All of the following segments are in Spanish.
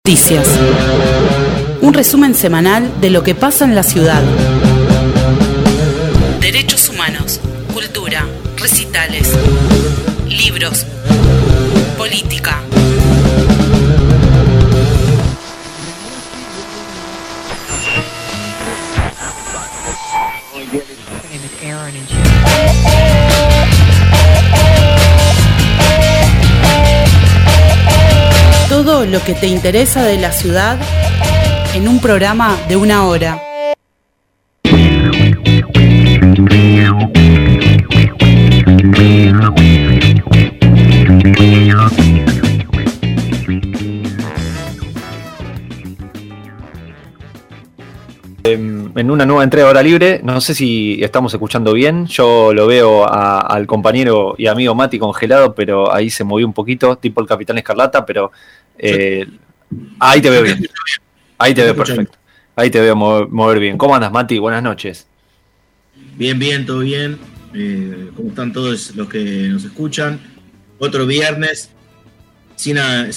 Noticias. Un resumen semanal de lo que pasa en la ciudad. Derechos humanos, cultura, recitales, libros, política. Todo lo que te interesa de la ciudad en un programa de 1 hora. En una nueva entrega de Hora Libre, no sé si estamos escuchando bien, yo lo veo al compañero y amigo Mati congelado, pero ahí se movió un poquito, tipo el Capitán Escarlata, pero ahí te veo bien, ahí te veo perfecto, ahí te veo mover bien. ¿Cómo andas, Mati? Buenas noches. Bien, todo bien. ¿Cómo están todos los que nos escuchan? Otro viernes sin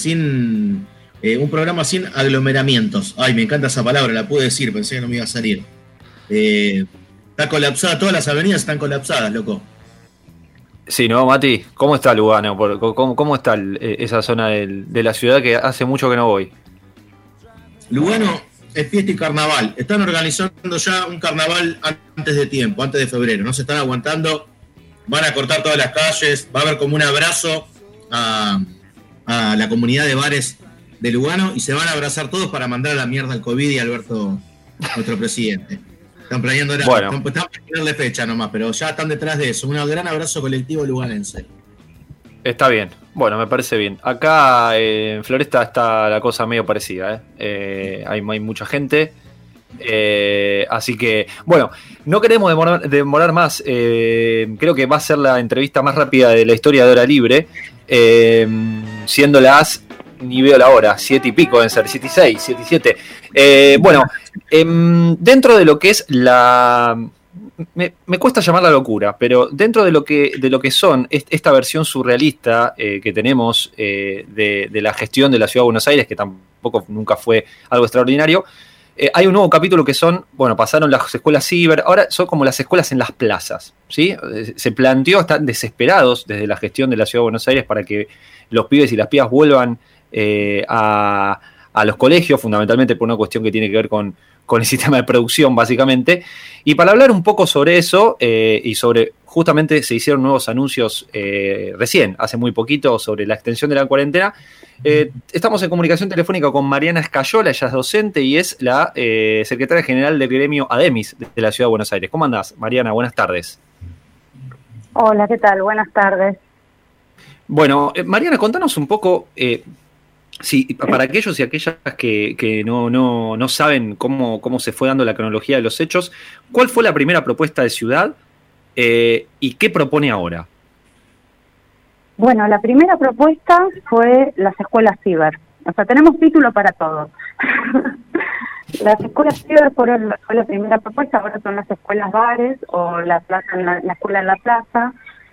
un programa sin aglomeramientos. Ay, me encanta esa palabra, la pude decir, pensé que no me iba a salir. Está colapsada, todas las avenidas están colapsadas, loco. Sí, ¿no, Mati? ¿Cómo está Lugano? ¿Cómo está esa zona de la ciudad que hace mucho que no voy? Lugano es fiesta y carnaval. Están organizando ya un carnaval antes de tiempo, antes de febrero. No se están aguantando. Van a cortar todas las calles. Va a haber como un abrazo a la comunidad de bares de Lugano y se van a abrazar todos para mandar a la mierda al COVID y a Alberto, nuestro presidente. Están planeando están planeando fecha nomás, pero ya están detrás de eso. Un gran abrazo colectivo luganense. Está bien, bueno, me parece bien. Acá en Floresta está la cosa medio parecida, hay mucha gente, así que, bueno, no queremos demorar más, creo que va a ser la entrevista más rápida de la historia de Hora Libre, siendo las, ni veo la hora, 7 y pico deben ser, 7 y 6, 7 y 7. Bueno, dentro de lo que es la... Me cuesta llamarla locura, pero dentro de lo que son esta versión surrealista que tenemos de la gestión de la Ciudad de Buenos Aires, que tampoco nunca fue algo extraordinario, hay un nuevo capítulo que son, bueno, pasaron las escuelas ciber, ahora son como las escuelas en las plazas, ¿sí? Se planteó, están desesperados desde la gestión de la Ciudad de Buenos Aires para que los pibes y las pibas vuelvan a los colegios, fundamentalmente por una cuestión que tiene que ver con el sistema de producción, básicamente. Y para hablar un poco sobre eso, y sobre, justamente se hicieron nuevos anuncios recién, hace muy poquito, sobre la extensión de la cuarentena. Estamos en comunicación telefónica con Mariana Escayola, ella es docente y es la secretaria general del gremio ADEMIS de la Ciudad de Buenos Aires. ¿Cómo andás, Mariana? Buenas tardes. Hola, ¿qué tal? Buenas tardes. Bueno, Mariana, contanos un poco... Sí, para aquellos y aquellas que no saben cómo se fue dando la cronología de los hechos, ¿cuál fue la primera propuesta de ciudad y qué propone ahora? Bueno, la primera propuesta fue las escuelas ciber. O sea, tenemos título para todo. Las escuelas ciber fue la primera propuesta, ahora son las escuelas bares o la escuela en la plaza.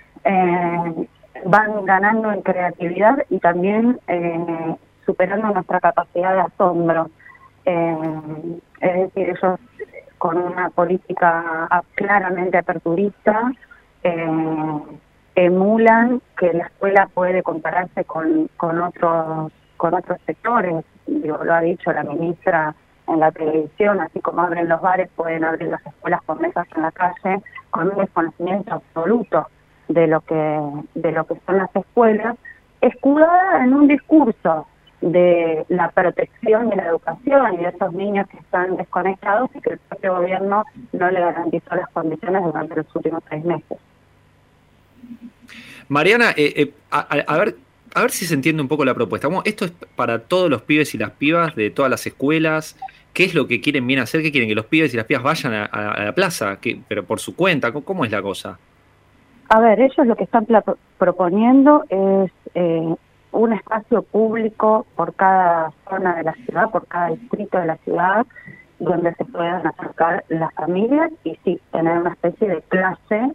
Van ganando en creatividad y también superando nuestra capacidad de asombro. Es decir, ellos con una política claramente aperturista emulan que la escuela puede compararse con otros sectores. Digo, lo ha dicho la ministra en la televisión, así como abren los bares, pueden abrir las escuelas con mesas en la calle, con un desconocimiento absoluto de lo que son las escuelas, escudada en un discurso de la protección de la educación y de esos niños que están desconectados y que el propio gobierno no le garantizó las condiciones durante los últimos 3 meses. Mariana, a ver si se entiende un poco la propuesta. Bueno, esto es para todos los pibes y las pibas de todas las escuelas. ¿Qué es lo que quieren bien hacer? ¿Qué quieren? ¿Que los pibes y las pibas vayan a la plaza? ¿Pero por su cuenta? ¿Cómo es la cosa? A ver, ellos lo que están proponiendo es un espacio público por cada zona de la ciudad, por cada distrito de la ciudad, donde se puedan acercar las familias y sí, tener una especie de clase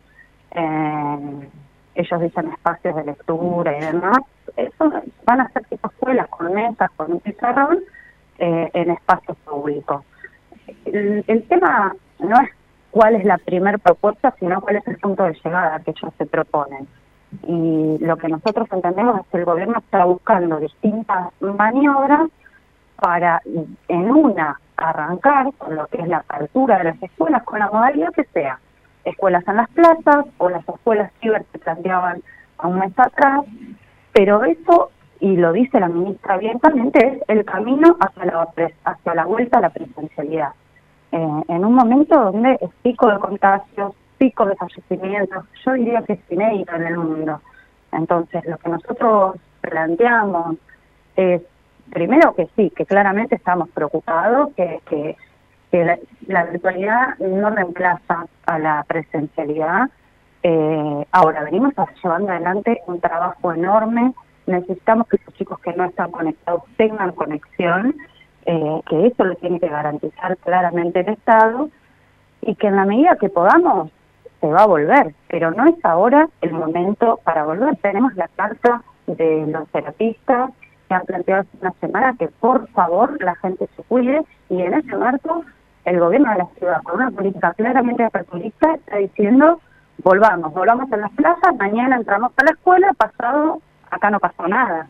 ellos dicen espacios de lectura y demás, eso van a ser tipo escuelas con mesas, con un pizarrón, en espacios públicos. El tema no es cuál es la primer propuesta, sino cuál es el punto de llegada que ellos se proponen. Y lo que nosotros entendemos es que el gobierno está buscando distintas maniobras para, en una, arrancar con lo que es la apertura de las escuelas con la modalidad que sea. Escuelas en las plazas o las escuelas ciber se planteaban a un mes atrás, pero eso, y lo dice la ministra abiertamente, es el camino hacia la vuelta a la presencialidad. En un momento donde es pico de contagios, pico de fallecimientos, yo diría que es inédito en el mundo. Entonces, lo que nosotros planteamos es, primero que sí, que claramente estamos preocupados, que la virtualidad no reemplaza a la presencialidad. Ahora, venimos llevando adelante un trabajo enorme. Necesitamos que los chicos que no están conectados tengan conexión, que eso lo tiene que garantizar claramente el Estado, y que en la medida que podamos se va a volver, pero no es ahora el momento para volver. Tenemos la carta de los terapistas que han planteado hace una semana que por favor la gente se cuide, y en ese marco el gobierno de la ciudad, con una política claramente aperturista, está diciendo volvamos a las plazas, mañana entramos a la escuela, pasado acá no pasó nada.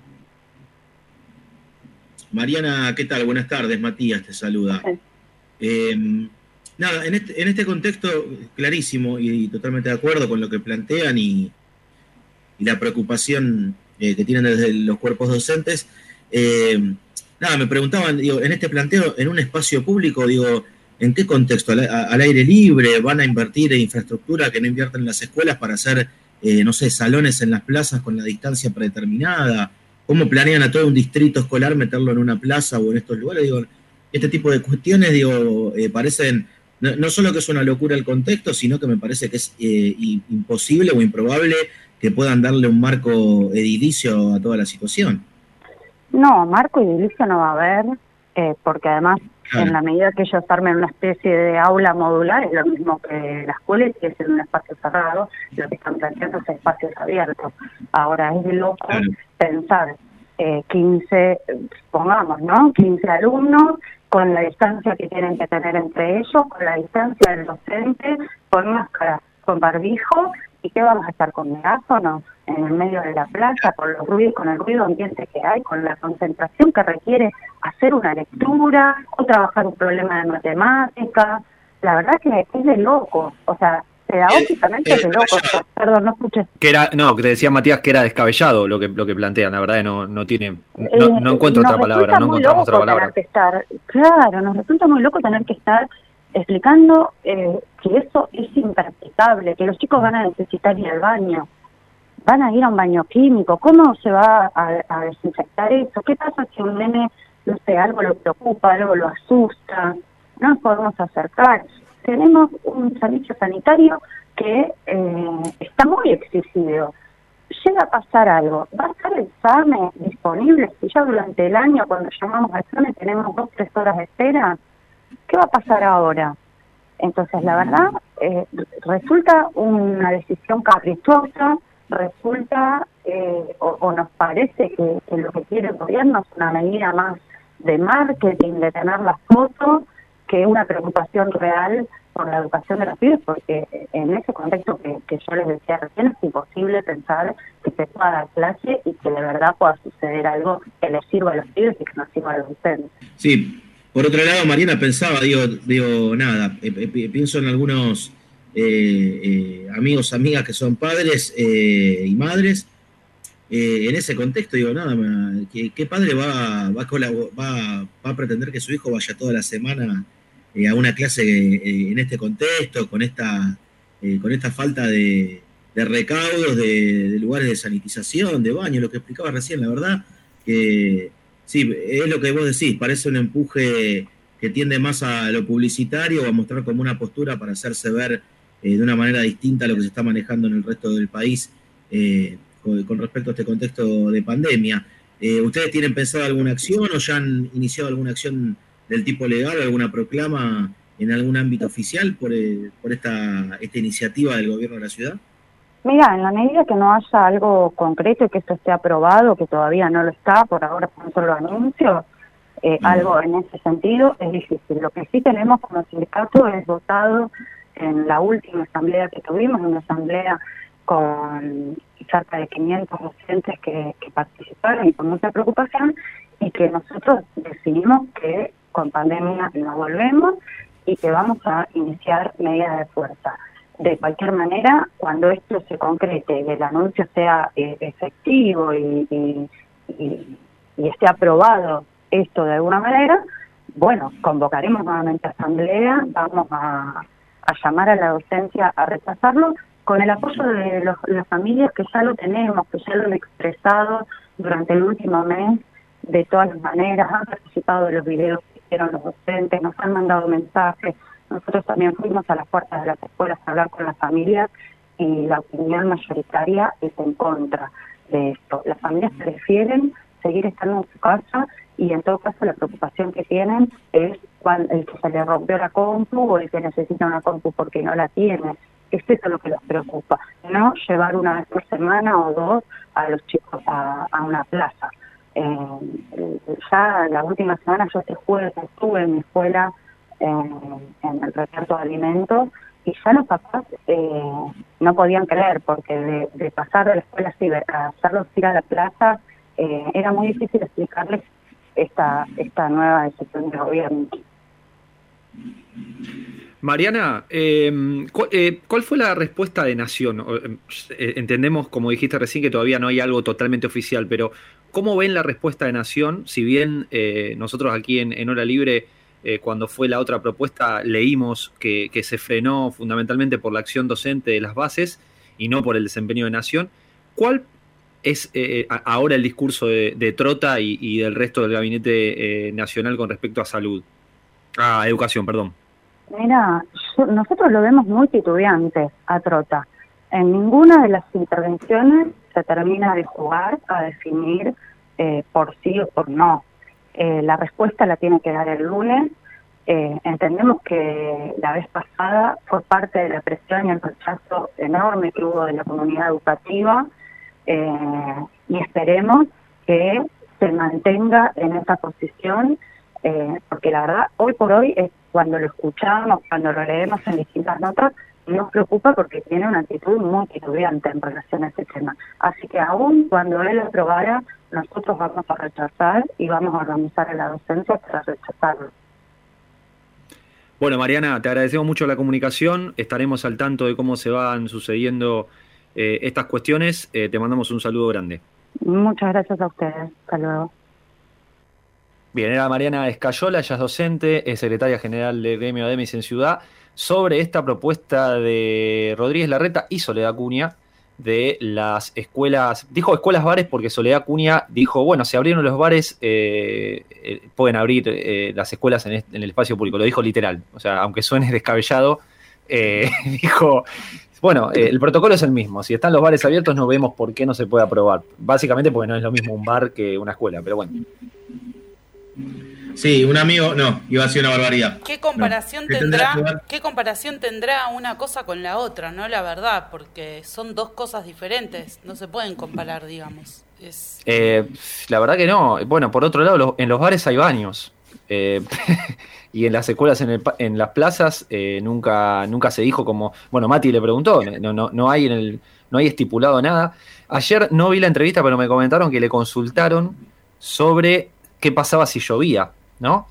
Mariana, ¿qué tal? Buenas tardes, Matías te saluda. Nada, en este contexto clarísimo y totalmente de acuerdo con lo que plantean y la preocupación que tienen desde los cuerpos docentes, nada, me preguntaban, digo, en este planteo, en un espacio público, digo, ¿en qué contexto? ¿Al aire libre? ¿Van a invertir en infraestructura que no invierten en las escuelas para hacer, no sé, salones en las plazas con la distancia predeterminada? ¿Cómo planean a todo un distrito escolar meterlo en una plaza o en estos lugares? Digo, este tipo de cuestiones, digo, parecen, no solo que es una locura el contexto, sino que me parece que es imposible o improbable que puedan darle un marco edilicio a toda la situación. No, marco edilicio no va a haber, porque además, en la medida que ellos armen una especie de aula modular, es lo mismo que la escuela, y que es en un espacio cerrado, lo que están planteando es espacios abiertos. Ahora, es de loco pensar 15, pongamos, ¿no? 15 alumnos, con la distancia que tienen que tener entre ellos, con la distancia del docente, con máscara, con barbijo, ¿y qué vamos a estar con megáfonos en el medio de la plaza, con los ruidos, con el ruido ambiente que hay, con la concentración que requiere hacer una lectura o trabajar un problema de matemática? La verdad que es de loco, o sea, pedagógicamente es de loco. Perdón, no escuché. Que te decía Matías que era descabellado lo que plantean, la verdad, no tiene, no encuentro otra palabra, no encontramos otra palabra. Claro, nos resulta muy loco tener que estar explicando que eso es impracticable, que los chicos van a necesitar ir al baño, van a ir a un baño químico. ¿Cómo se va a desinfectar eso? ¿Qué pasa si un nene, no sé, algo lo preocupa, algo lo asusta? No nos podemos acercar. Tenemos un servicio sanitario que está muy exigido. Llega a pasar algo, ¿va a estar el SAME disponible? Si ya durante el año, cuando llamamos al SAME, tenemos 2-3 horas de espera, ¿qué va a pasar ahora? Entonces, la verdad, resulta una decisión caprichosa, resulta, o nos parece que lo que quiere el gobierno es una medida más de marketing, de tener las fotos, que una preocupación real por la educación de los pibes, porque en ese contexto que yo les decía recién, es imposible pensar que se pueda dar clase y que de verdad pueda suceder algo que les sirva a los pibes y que no sirva a los docentes. Sí, por otro lado, Mariana, pensaba, nada, pienso en algunos amigos, amigas que son padres y madres. En ese contexto, nada, ¿qué padre va a pretender que su hijo vaya toda la semana a una clase en este contexto, con esta falta de recaudos, de lugares de sanitización, de baño, lo que explicaba recién? La verdad que sí, es lo que vos decís, parece un empuje que tiende más a lo publicitario o a mostrar como una postura para hacerse ver de una manera distinta a lo que se está manejando en el resto del país con respecto a este contexto de pandemia. ¿Ustedes tienen pensado alguna acción o ya han iniciado alguna acción del tipo legal, alguna proclama en algún ámbito oficial por esta iniciativa del gobierno de la ciudad? Mira, en la medida que no haya algo concreto y que esto esté aprobado, que todavía no lo está, por ahora son solo anuncios, algo en ese sentido es difícil. Lo que sí tenemos como sindicato es votado en la última asamblea que tuvimos, una asamblea con cerca de 500 docentes que participaron y con mucha preocupación, y que nosotros decidimos que con pandemia no volvemos y que vamos a iniciar medidas de fuerza. De cualquier manera, cuando esto se concrete y el anuncio sea efectivo y esté aprobado esto de alguna manera, bueno, convocaremos nuevamente asamblea, vamos a llamar a la docencia a rechazarlo, con el apoyo de las familias que ya lo tenemos, que ya lo han expresado durante el último mes de todas las maneras, han participado de los videos que hicieron los docentes, nos han mandado mensajes. Nosotros también fuimos a las puertas de las escuelas a hablar con las familias y la opinión mayoritaria es en contra de esto. Las familias prefieren seguir estando en su casa y en todo caso la preocupación que tienen es cuando el que se le rompió la compu o el que necesita una compu porque no la tiene. Es eso lo que los preocupa, no llevar una vez por semana o dos a los chicos a una plaza. Ya la última semana, yo este jueves estuve en mi escuela en el reparto de alimentos y ya los papás no podían creer, porque de pasar de la escuela ciber a hacerlos ir a la plaza era muy difícil explicarles esta nueva decisión del gobierno. Mariana, ¿cuál fue la respuesta de Nación? Entendemos, como dijiste recién, que todavía no hay algo totalmente oficial, pero ¿cómo ven la respuesta de Nación? Si bien nosotros aquí en Hora Libre, cuando fue la otra propuesta, leímos que se frenó fundamentalmente por la acción docente de las bases y no por el desempeño de Nación, ¿cuál es ahora el discurso de Trota y del resto del gabinete nacional con respecto a salud? Educación, perdón. Mira, nosotros lo vemos muy titubeante a Trota. En ninguna de las intervenciones se termina de jugar a definir por sí o por no. La respuesta la tiene que dar el lunes. Entendemos que la vez pasada fue parte de la presión y el rechazo enorme que hubo de la comunidad educativa y esperemos que se mantenga en esa posición, porque la verdad, hoy por hoy, cuando lo escuchamos, cuando lo leemos en distintas notas, nos preocupa porque tiene una actitud muy titubeante en relación a ese tema. Así que aún cuando él aprobara, nosotros vamos a rechazar y vamos a organizar a la docencia para rechazarlo. Bueno, Mariana, te agradecemos mucho la comunicación, estaremos al tanto de cómo se van sucediendo estas cuestiones, te mandamos un saludo grande. Muchas gracias a ustedes, hasta luego. Bien, era Mariana Escayola, ella es docente, es secretaria general del gremio ADEMIS en Ciudad, sobre esta propuesta de Rodríguez Larreta y Soledad Cunha de las escuelas, dijo escuelas bares porque Soledad Cunha dijo, bueno, si abrieron los bares, pueden abrir las escuelas en el espacio público, lo dijo literal, o sea, aunque suene descabellado, dijo, bueno, el protocolo es el mismo, si están los bares abiertos no vemos por qué no se puede aprobar, básicamente porque no es lo mismo un bar que una escuela, pero bueno. Sí, un amigo, no, iba a ser una barbaridad. ¿Qué comparación tendrá una cosa con la otra, no? La verdad, porque son dos cosas diferentes, no se pueden comparar, digamos. La verdad que no. Bueno, por otro lado, en los bares hay baños. Y en las escuelas, en las plazas, nunca se dijo como... Bueno, Mati le preguntó, no hay estipulado nada. Ayer no vi la entrevista, pero me comentaron que le consultaron sobre qué pasaba si llovía, ¿no?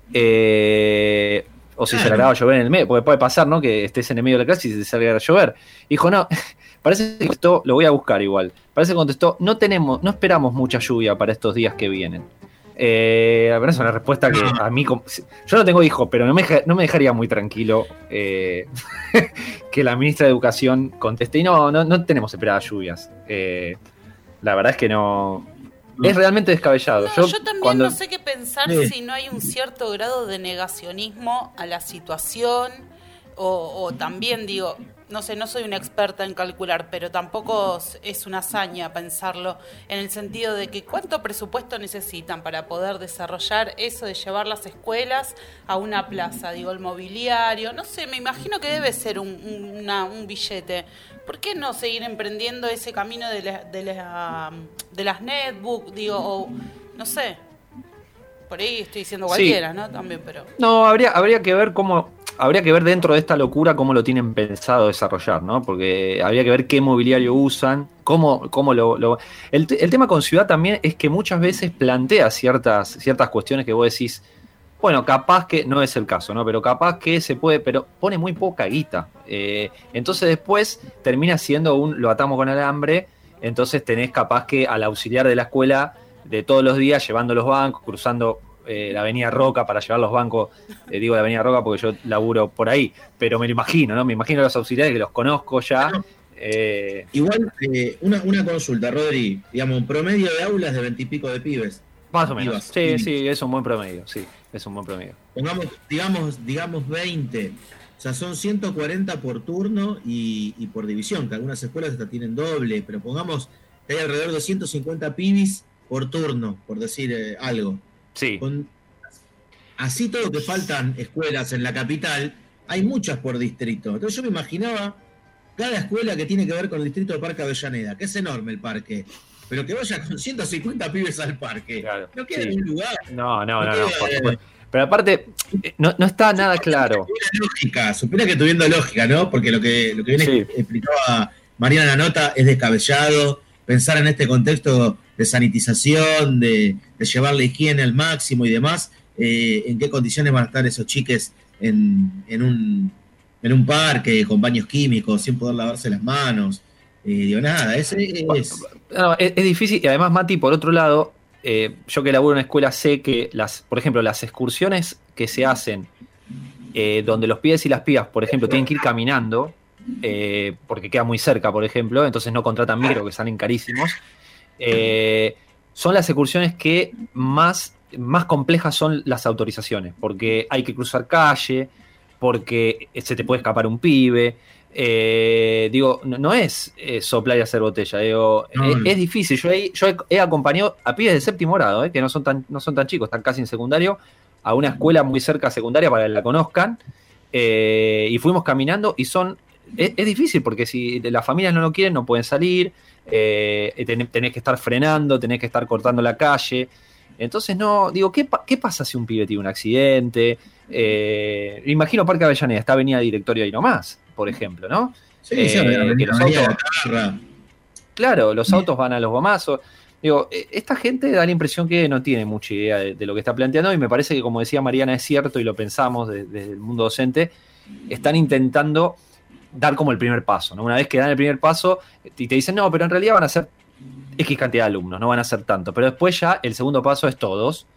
O si se largaba a llover en el medio, porque puede pasar, ¿no? Que estés en el medio de la clase y se salga a llover. Dijo, no, parece que esto, lo voy a buscar igual. Parece que contestó, no esperamos mucha lluvia para estos días que vienen. Pero es una respuesta que a mí, yo no tengo hijos, pero no me dejaría muy tranquilo que la ministra de Educación conteste. Y no tenemos esperadas lluvias. La verdad es que no. Es realmente descabellado. Yo también no sé qué pensar si no hay un cierto grado de negacionismo a la situación o también digo, no sé, no soy una experta en calcular, pero tampoco es una hazaña pensarlo en el sentido de que cuánto presupuesto necesitan para poder desarrollar eso de llevar las escuelas a una plaza, digo, el mobiliario, no sé, me imagino que debe ser un billete. ¿Por qué no seguir emprendiendo ese camino de las netbook, digo, o no sé? Por ahí estoy diciendo cualquiera, ¿no? También, pero... No, habría que ver habría que ver dentro de esta locura cómo lo tienen pensado desarrollar, ¿no? Porque habría que ver qué mobiliario usan, cómo lo... El tema con Ciudad también es que muchas veces plantea ciertas cuestiones que vos decís, bueno, capaz que, no es el caso, ¿no? Pero capaz que se puede, pero pone muy poca guita. Entonces después termina siendo lo atamos con alambre, entonces tenés capaz que al auxiliar de la escuela de todos los días llevando los bancos, cruzando la avenida Roca para llevar los bancos, digo la avenida Roca porque yo laburo por ahí, pero me lo imagino, ¿no? Me imagino a los auxiliares que los conozco ya. Igual, una consulta, Rodri, digamos, un promedio de aulas de 20 y pico de pibes. Más o menos. Sí, es un buen promedio, sí, es un buen promedio. Pongamos, digamos 20. O sea, son 140 por turno y por división, que algunas escuelas hasta tienen doble, pero pongamos que hay alrededor de 150 pibis por turno, por decir algo. Sí. Así todo que faltan escuelas en la capital, hay muchas por distrito. Entonces yo me imaginaba cada escuela que tiene que ver con el distrito de Parque Avellaneda, que es enorme el parque, pero que vaya con 150 pibes al parque. Claro, no queda en un lugar. No, por supuesto. Pero aparte, no está nada claro. Supiera que estoy viendo lógica, ¿no? Porque lo que viene explicaba Mariana en la nota es descabellado. Pensar en este contexto de sanitización, de llevar la higiene al máximo y demás, en qué condiciones van a estar esos chiques en un parque con baños químicos, sin poder lavarse las manos. Nada, es difícil. Y además, Mati, por otro lado, yo que laburo en una escuela sé que, por ejemplo, las excursiones que se hacen, donde los pibes y las pibas, por ejemplo, tienen que ir caminando, porque queda muy cerca, por ejemplo, entonces no contratan micro, que salen carísimos, son las excursiones que más complejas son las autorizaciones, porque hay que cruzar calle, porque se te puede escapar un pibe. No es soplar y hacer botella, es difícil. Yo he acompañado a pibes de séptimo grado, que no son tan chicos, están casi en secundario, a una escuela muy cerca secundaria para que la conozcan, y fuimos caminando y es difícil porque si las familias no lo quieren no pueden salir, tenés que estar frenando, tenés que estar cortando la calle. Entonces ¿qué pasa si un pibe tiene un accidente? Imagino Parque Avellaneda, está Avenida Directorio ahí nomás, por ejemplo, ¿no? Sí, que los autos, claro, los autos van a los gomazos. Esta gente da la impresión que no tiene mucha idea de lo que está planteando, y me parece que, como decía Mariana, es cierto, y lo pensamos desde el mundo docente, están intentando dar como el primer paso, ¿no? Una vez que dan el primer paso y te dicen, no, pero en realidad van a ser X cantidad de alumnos, no van a ser tanto, pero después ya el segundo paso es todos,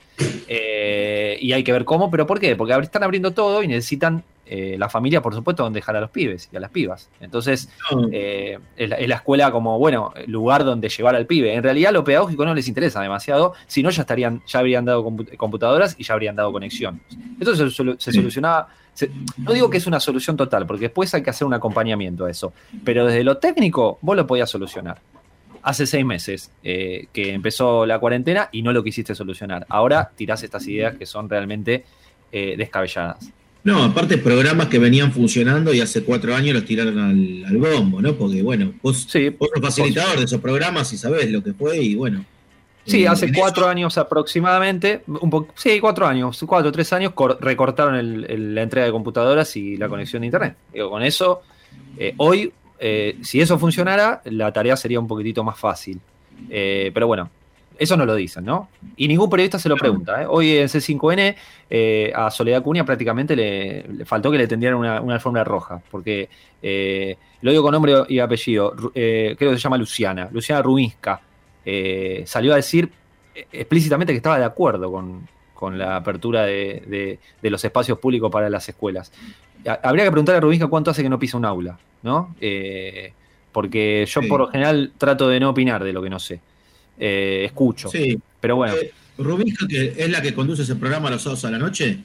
y hay que ver cómo, pero ¿por qué? Porque están abriendo todo y necesitan la familia, por supuesto, donde dejar a los pibes y a las pibas. Entonces, es la escuela como, lugar donde llevar al pibe. En realidad lo pedagógico no les interesa demasiado, si no ya habrían dado computadoras y ya habrían dado conexión. Entonces se solucionaba. No digo que es una solución total, porque después hay que hacer un acompañamiento a eso, pero desde lo técnico vos lo podías solucionar. Hace 6 meses que empezó la cuarentena y no lo quisiste solucionar. Ahora tirás estas ideas que son realmente descabelladas. No, aparte programas que venían funcionando y hace 4 años los tiraron al bombo, ¿no? Porque, vos sos facilitador de esos programas y sabés lo que fue y, Sí, hace 4 años aproximadamente, 4 años, 4 o 3 años, recortaron la entrega de computadoras y la conexión de internet. Con eso, hoy, si eso funcionara, la tarea sería un poquitito más fácil. Pero bueno, eso no lo dicen, ¿no? Y ningún periodista se lo pregunta. Hoy en C5N a Soledad Cunha prácticamente le faltó que le tendieran una alfombra roja, porque lo digo con nombre y apellido, creo que se llama Luciana Rubinsca. Salió a decir explícitamente que estaba de acuerdo con la apertura de los espacios públicos para las escuelas. Habría que preguntarle a Rubinsca cuánto hace que no pisa un aula, ¿no? Porque yo por lo general trato de no opinar de lo que no sé. Escucho. Sí. Pero bueno. ¿Rubinsca que es la que conduce ese programa los sábados a la noche?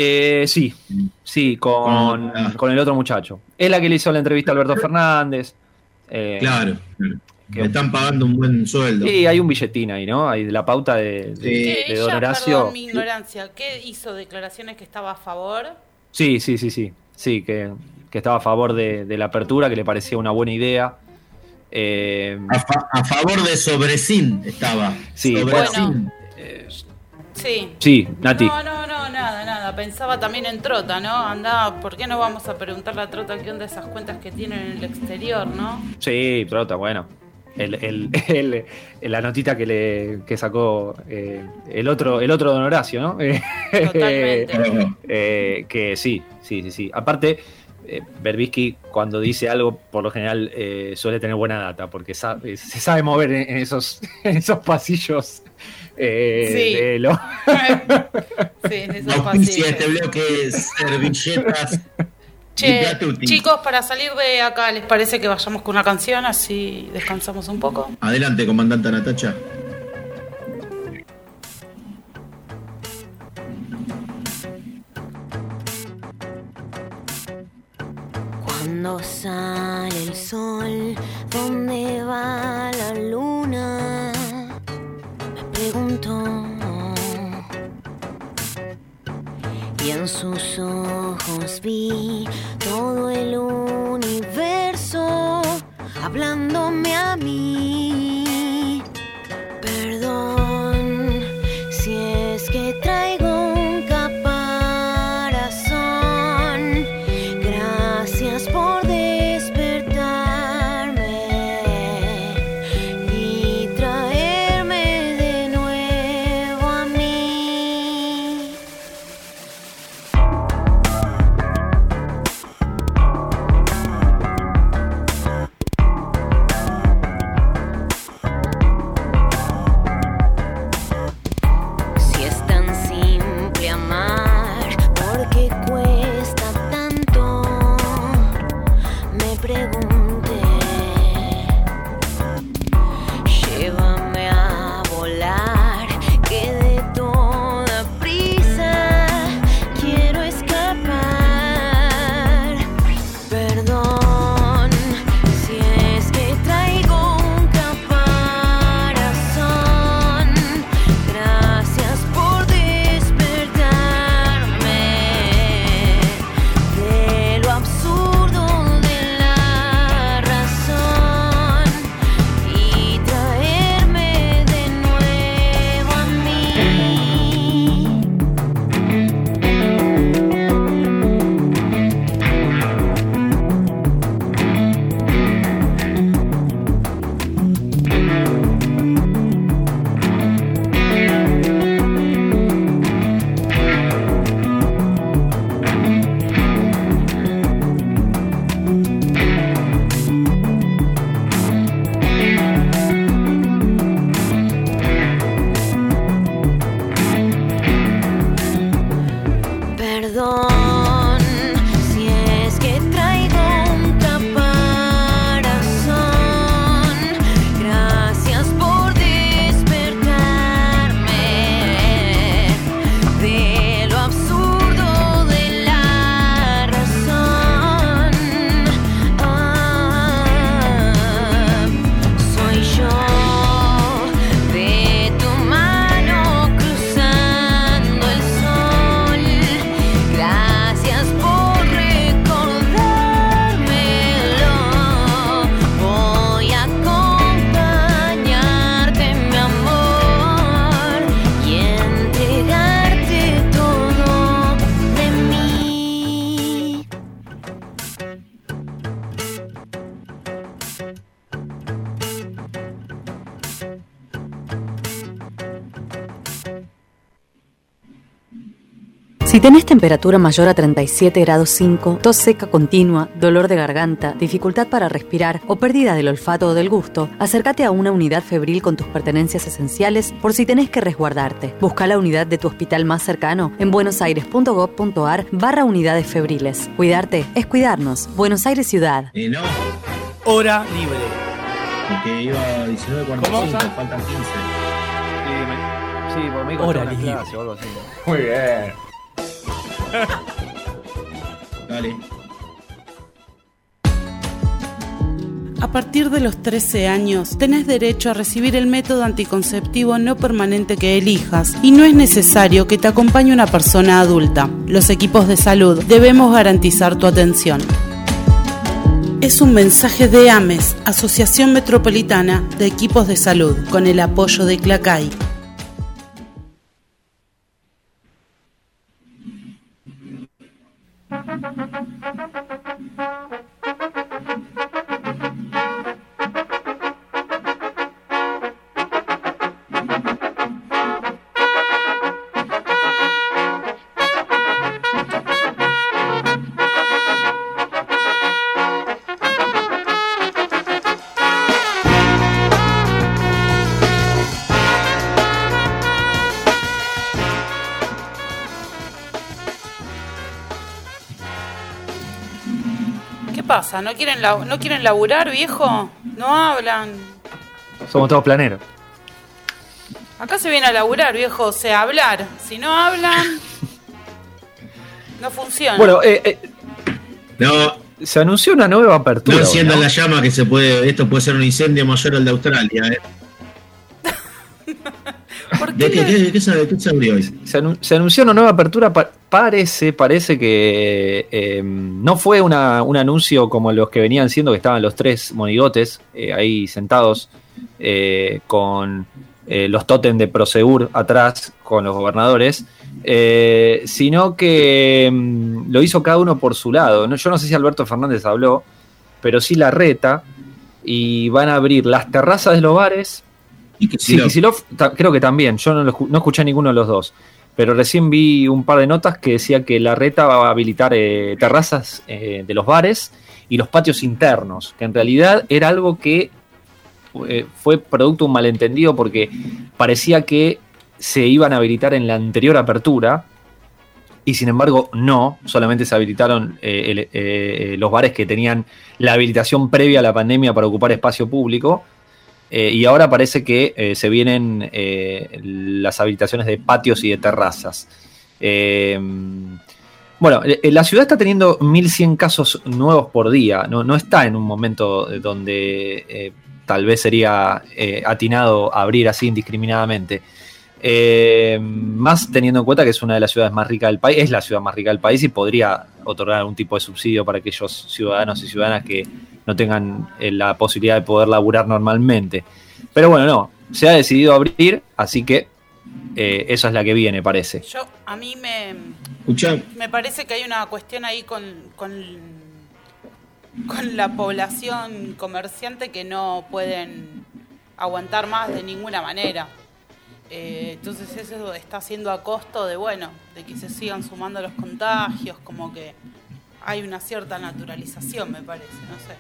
Sí, con el otro muchacho. Es la que le hizo la entrevista a Alberto Fernández. Claro. Me están pagando un buen sueldo. Sí, hay un billetín ahí, ¿no? Hay la pauta de Don Horacio. Perdón mi ignorancia. ¿Qué hizo? ¿Declaraciones que estaba a favor? Sí, que estaba a favor de la apertura, que le parecía una buena idea. A favor de Sobresín estaba. Sí, Sobresín. Sí, Nati. No, nada. Pensaba también en Trota, ¿no? Andá, ¿por qué no vamos a preguntarle a Trota qué onda esas cuentas que tienen en el exterior, ¿no? Sí, Trota, bueno. La notita que sacó el otro Don Horacio, ¿no? Totalmente. Que sí. Aparte, Berbisky cuando dice algo, por lo general suele tener buena data, porque se sabe mover en esos pasillos. Sí, en esos pasillos. Este bloque es servilletas. Che, chicos, para salir de acá, ¿les parece que vayamos con una canción así descansamos un poco? Adelante, comandante Natacha. Cuando sale el sol, ¿dónde va la luna? Me pregunto. Y en sus ojos vi todo el universo hablándome a mí. Perdón si es que traigo un caparazón. Gracias por despertarme y traerme de nuevo a mí. Si tenés temperatura mayor a 37 grados 5, tos seca continua, dolor de garganta, dificultad para respirar o pérdida del olfato o del gusto, acércate a una unidad febril con tus pertenencias esenciales por si tenés que resguardarte. Busca la unidad de tu hospital más cercano en buenosaires.gov.ar/unidades febriles. Cuidarte es cuidarnos. Buenos Aires Ciudad. No. Hora libre. Porque iba a 19:45, faltan 15. Sí, por mí hora libre. libre. O algo así. Muy bien. Dale. A partir de los 13 años, tenés derecho a recibir el método anticonceptivo no permanente que elijas y no es necesario que te acompañe una persona adulta. Los equipos de salud debemos garantizar tu atención. Es un mensaje de AMES, Asociación Metropolitana de Equipos de Salud, con el apoyo de CLACAI. Pasa? ¿No quieren laburar, viejo? ¿No hablan? Somos todos planeros. Acá se viene a laburar, viejo, o sea, hablar. Si no hablan, no funciona. Bueno, No, se anunció una nueva apertura. no enciendan ¿no? la llama que esto puede ser un incendio mayor al de Australia. ¿Por ¿De qué? qué se abrió hoy? Se anunció una nueva apertura, parece que no fue un anuncio como los que venían siendo, que estaban los tres monigotes ahí sentados con los tótem de Prosegur atrás con los gobernadores, sino que lo hizo cada uno por su lado. Yo no sé si Alberto Fernández habló, pero sí Larreta, y van a abrir las terrazas de los bares. Y que Sí, Kicillof creo que también. Yo no escuché a ninguno de los dos. Pero recién vi un par de notas que decía que Larreta va a habilitar terrazas de los bares y los patios internos, que en realidad era algo que fue producto de un malentendido, porque parecía que se iban a habilitar en la anterior apertura y sin embargo no, solamente se habilitaron los bares que tenían la habilitación previa a la pandemia para ocupar espacio público. Y ahora parece que se vienen las habilitaciones de patios y de terrazas. Bueno, la ciudad está teniendo 1.100 casos nuevos por día. No está en un momento donde tal vez sería atinado abrir así indiscriminadamente. Más teniendo en cuenta que es una de las ciudades más ricas del país, es la ciudad más rica del país y podría otorgar algún tipo de subsidio para aquellos ciudadanos y ciudadanas que no tengan la posibilidad de poder laburar normalmente. Pero bueno, no, se ha decidido abrir, así que esa es la que viene, parece. A mí Escuchá, me parece que hay una cuestión ahí con la población comerciante que no pueden aguantar más de ninguna manera. Entonces eso está haciendo a costo de que se sigan sumando los contagios, como que hay una cierta naturalización, me parece, no sé.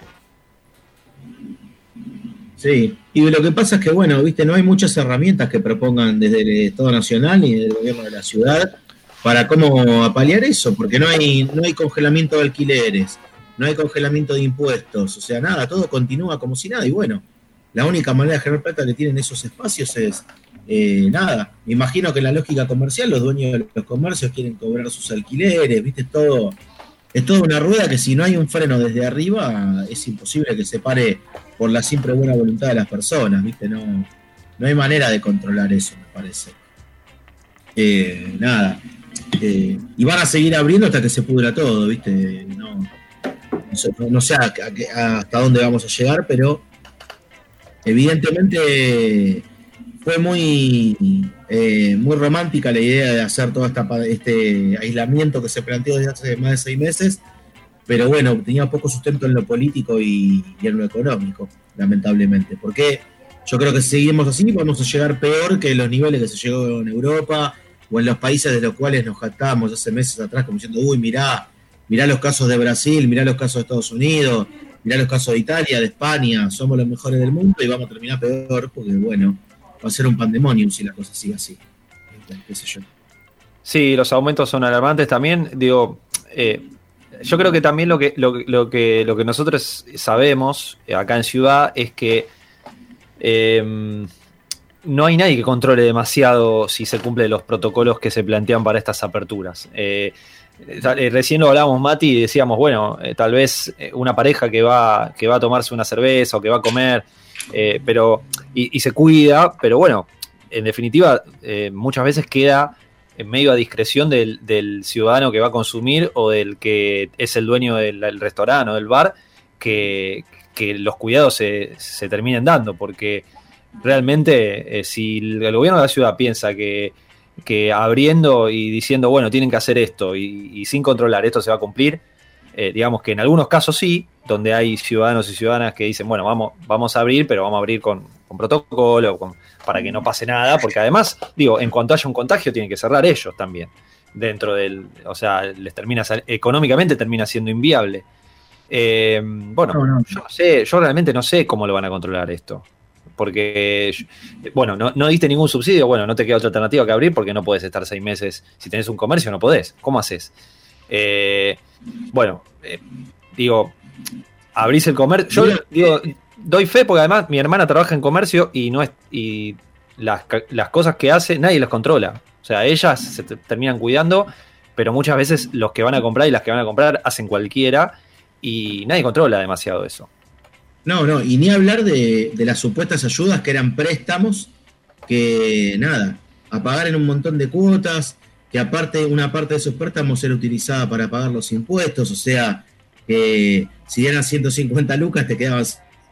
sí, y lo que pasa es que, viste, no hay muchas herramientas que propongan desde el Estado Nacional ni del gobierno de la ciudad para cómo paliar eso, porque no hay congelamiento de alquileres, no hay congelamiento de impuestos, o sea, nada, todo continúa como si nada, y la única manera de generar plata que tienen esos espacios es nada. Me imagino que en la lógica comercial los dueños de los comercios quieren cobrar sus alquileres, viste, es toda una rueda que si no hay un freno desde arriba es imposible que se pare por la siempre buena voluntad de las personas, viste, no hay manera de controlar eso, me parece. Nada. Y van a seguir abriendo hasta que se pudra todo, viste, no sé hasta dónde vamos a llegar, pero evidentemente fue muy romántica la idea de hacer todo este aislamiento que se planteó desde hace más de 6 meses, pero tenía poco sustento en lo político y en lo económico, lamentablemente, porque yo creo que si seguimos así vamos a llegar peor que los niveles que se llegó en Europa o en los países de los cuales nos jactábamos hace meses atrás, como diciendo, mirá los casos de Brasil, mirá los casos de Estados Unidos, mirá los casos de Italia, de España, somos los mejores del mundo y vamos a terminar peor porque, va a ser un pandemonium si la cosa sigue así. ¿Qué sé yo? Sí, los aumentos son alarmantes también. Digo, yo creo que también lo que nosotros sabemos acá en Ciudad es que no hay nadie que controle demasiado si se cumplen los protocolos que se plantean para estas aperturas. Recién lo hablábamos, Mati, y decíamos, tal vez una pareja que va a tomarse una cerveza o que va a comer, pero y se cuida, pero en definitiva muchas veces queda en medio a discreción del ciudadano que va a consumir o del que es el dueño del restaurante o del bar, que los cuidados se terminen dando, porque realmente si el gobierno de la ciudad piensa que que abriendo y diciendo, bueno, tienen que hacer esto y sin controlar, esto se va a cumplir. Digamos que en algunos casos sí, donde hay ciudadanos y ciudadanas que dicen, bueno, vamos a abrir, pero vamos a abrir con protocolo, para que no pase nada, porque además, digo, en cuanto haya un contagio, tienen que cerrar ellos también, dentro del, o sea, económicamente termina siendo inviable. Bueno, yo no sé, yo realmente no sé cómo lo van a controlar esto. Porque, bueno, no diste ningún subsidio, bueno, no te queda otra alternativa que abrir porque no podés estar 6 meses. Si tenés un comercio, no podés. ¿Cómo haces? Bueno, digo, abrís el comercio. Yo digo, doy fe porque además mi hermana trabaja en comercio y las cosas que hace nadie las controla. O sea, ellas se terminan cuidando, pero muchas veces los que van a comprar y las que van a comprar hacen cualquiera y nadie controla demasiado eso. No, y ni hablar de las supuestas ayudas que eran préstamos, que nada, a pagar en un montón de cuotas, que aparte una parte de esos préstamos era utilizada para pagar los impuestos, o sea, que si eran 150 lucas te quedaban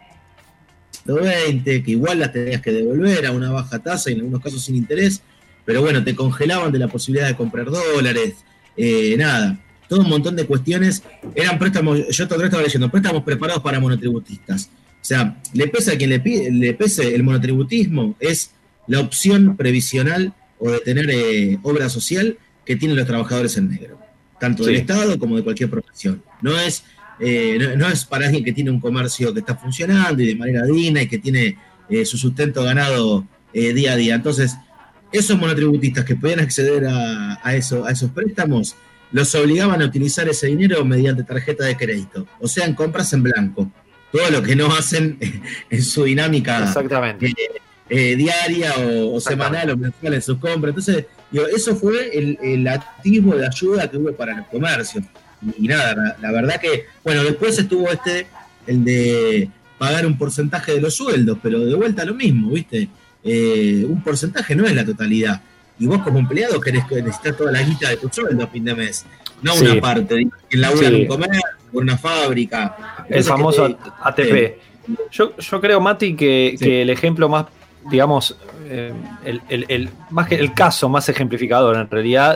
120, que igual las tenías que devolver a una baja tasa y en algunos casos sin interés, pero bueno, te congelaban de la posibilidad de comprar dólares, nada. Todo un montón de cuestiones, eran préstamos, yo todo estaba leyendo, préstamos preparados para monotributistas. O sea, le pese a quien le pese, el monotributismo es la opción previsional o de tener obra social que tienen los trabajadores en negro, tanto del Estado como de cualquier profesión. No es para alguien que tiene un comercio que está funcionando y de manera digna y que tiene su sustento ganado día a día. Entonces, esos monotributistas que podían acceder a esos préstamos, los obligaban a utilizar ese dinero mediante tarjeta de crédito, o sea, en compras en blanco. Todo lo que no hacen en su dinámica diaria o semanal o mensual en sus compras. Entonces, digo, eso fue el atisbo de ayuda que hubo para los comercios. Y nada, la verdad que, bueno, después estuvo el de pagar un porcentaje de los sueldos, pero de vuelta lo mismo, ¿viste? Un porcentaje no es la totalidad. Y vos como empleado necesitas toda la guita de tu sueldo a fin de mes, no una parte, que labura en un comercio, en una fábrica. El famoso ATP. Yo creo, Mati, que el ejemplo más, digamos, más que el caso más ejemplificador en realidad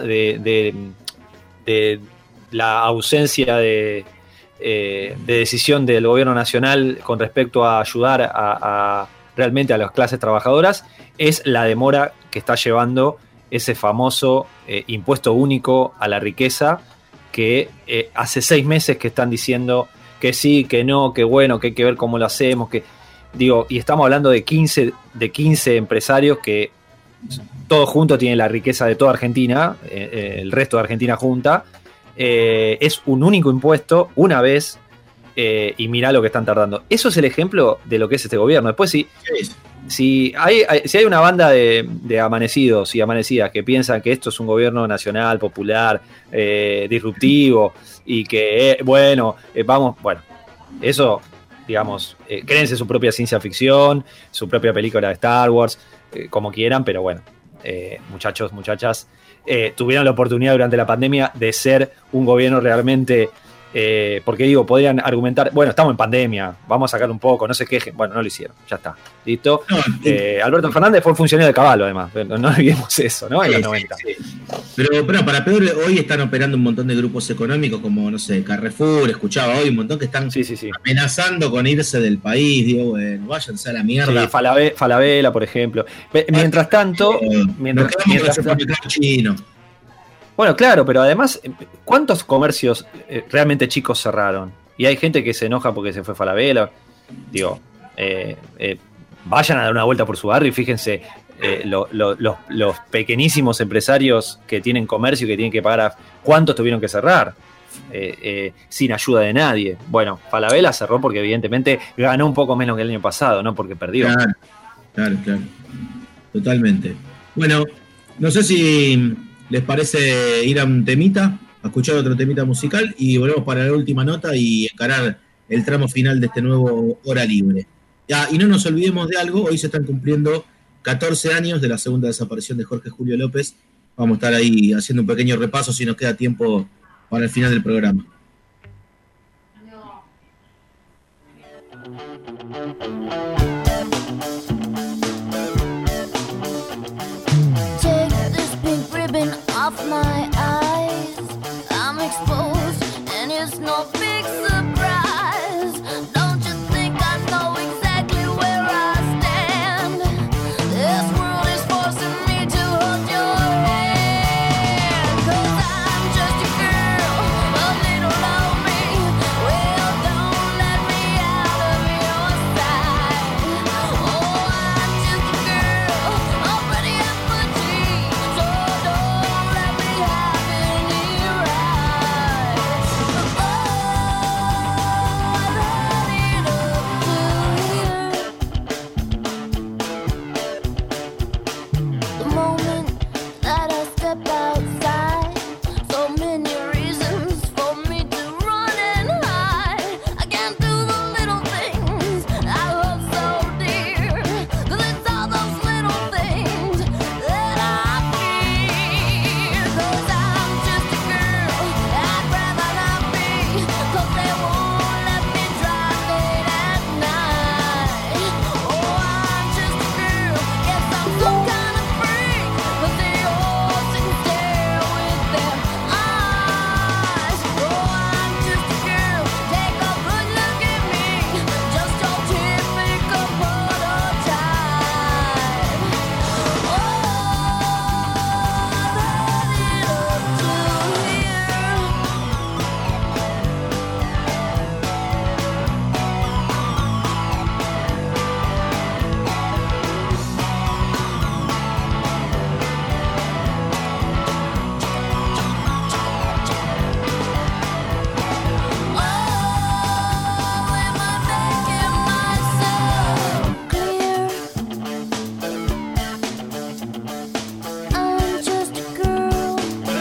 de la ausencia de decisión del gobierno nacional con respecto a ayudar realmente a las clases trabajadoras es la demora que está llevando ese famoso impuesto único a la riqueza que hace 6 meses que están diciendo que sí, que no, que bueno, que hay que ver cómo lo hacemos, y estamos hablando de 15 empresarios que todos juntos tienen la riqueza de toda Argentina, el resto de Argentina junta, es un único impuesto, una vez, y mirá lo que están tardando. Eso es el ejemplo de lo que es este gobierno. Después si hay una banda de amanecidos y amanecidas que piensan que esto es un gobierno nacional, popular, disruptivo y que, vamos, eso, digamos, créense su propia ciencia ficción, su propia película de Star Wars, como quieran, pero bueno, muchachos, muchachas, tuvieron la oportunidad durante la pandemia de ser un gobierno realmente... porque digo, podrían argumentar, bueno, estamos en pandemia, vamos a sacar un poco, no se quejen. Bueno, no lo hicieron, ya está, listo. Alberto Fernández fue funcionario de Caballo, además, no olvidemos eso, ¿no? En los 90. Sí. Pero para peor, hoy están operando un montón de grupos económicos como, no sé, Carrefour, escuchaba hoy un montón que están amenazando con irse del país, digo, bueno, váyanse a la mierda. Sí, Falabella, por ejemplo. Mientras tanto, mientras chino. Bueno, claro, pero además, ¿cuántos comercios realmente chicos cerraron? Y hay gente que se enoja porque se fue Falabella. Digo, vayan a dar una vuelta por su barrio y fíjense los pequeñísimos empresarios que tienen comercio y que tienen que pagar ¿cuántos tuvieron que cerrar? Sin ayuda de nadie. Bueno, Falabella cerró porque evidentemente ganó un poco menos que el año pasado, no porque perdió. Claro. Totalmente. Bueno, no sé si... ¿les parece ir a un temita, a escuchar otro temita musical y volvemos para la última nota y encarar el tramo final de este nuevo Hora Libre? Y no nos olvidemos de algo, hoy se están cumpliendo 14 años de la segunda desaparición de Jorge Julio López. Vamos a estar ahí haciendo un pequeño repaso si nos queda tiempo para el final del programa. Take this pink my eyes, I'm exposed, and it's no big surprise. Don't you think I know exactly where I stand? This world is forcing me to hold your hand. 'Cause I'm just a girl, a little lonely. Well, don't let me out of your sight. Oh, I'm just a girl, already at my G. So don't let me have any rights. Oh, I let it up to here. The moment that I step outside, so many reasons for me to run and hide. I can't do the little things I hold so dear, 'cause it's all those little things that I fear. 'Cause I'm just a girl, I'd rather not be, 'cause they won't let me drive late at night. Oh, I'm just a girl, guess I'm some kind of freak, but they all sit and stare with their eyes. Oh, I'm just a girl, take a good look at me, just your typical prototype. Oh, am I making myself clear? I'm just a girl.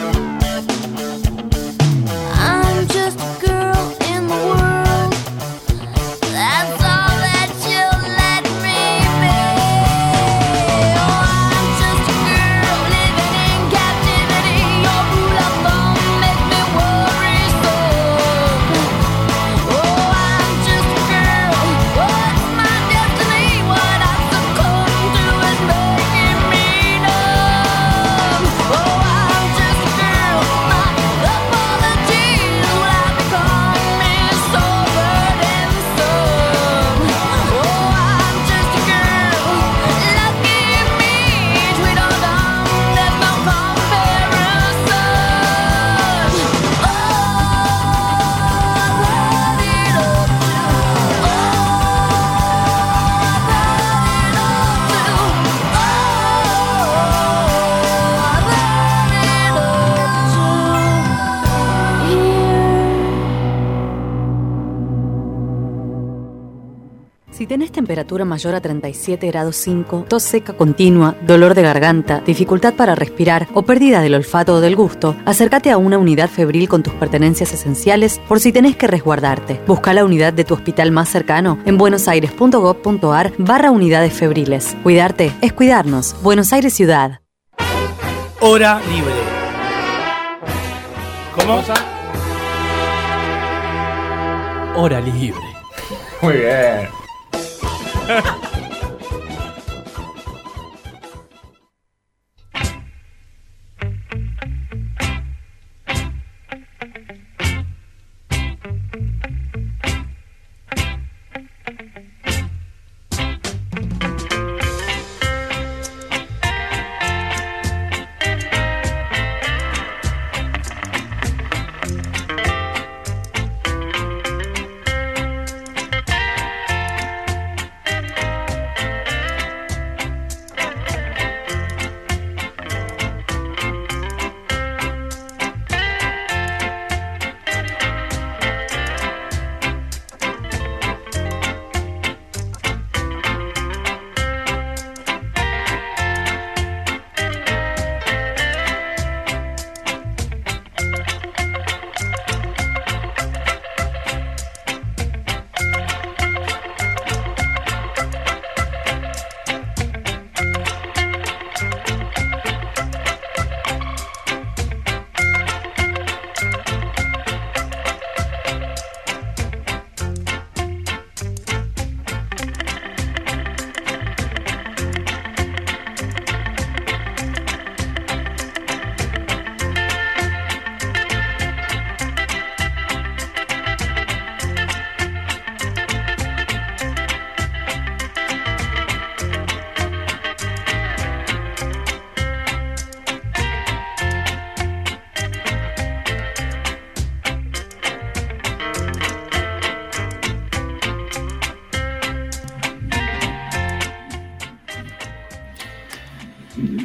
I'm just a girl in the world. That's all that you'll let me be. Oh, I'm just a girl living in captivity. Your rule of thumb makes me worrisome. Oh, I'm just a girl. What's my destiny? What I succumb to is making me numb. Oh, I'm just a girl. My apologies will have become me so burdensome. Oh, I'm just a girl. Lucky me, sweet or dumb, there's no comparison. Oh, Si tenés temperatura mayor a 37 grados 5, tos seca continua, dolor de garganta, dificultad para respirar o pérdida del olfato o del gusto, acércate a una unidad febril con tus pertenencias esenciales por si tenés que resguardarte. Busca la unidad de tu hospital más cercano en buenosaires.gov.ar/unidades febriles. Cuidarte es cuidarnos. Buenos Aires Ciudad. Hora libre. ¿Cómo? Hora libre. Muy bien.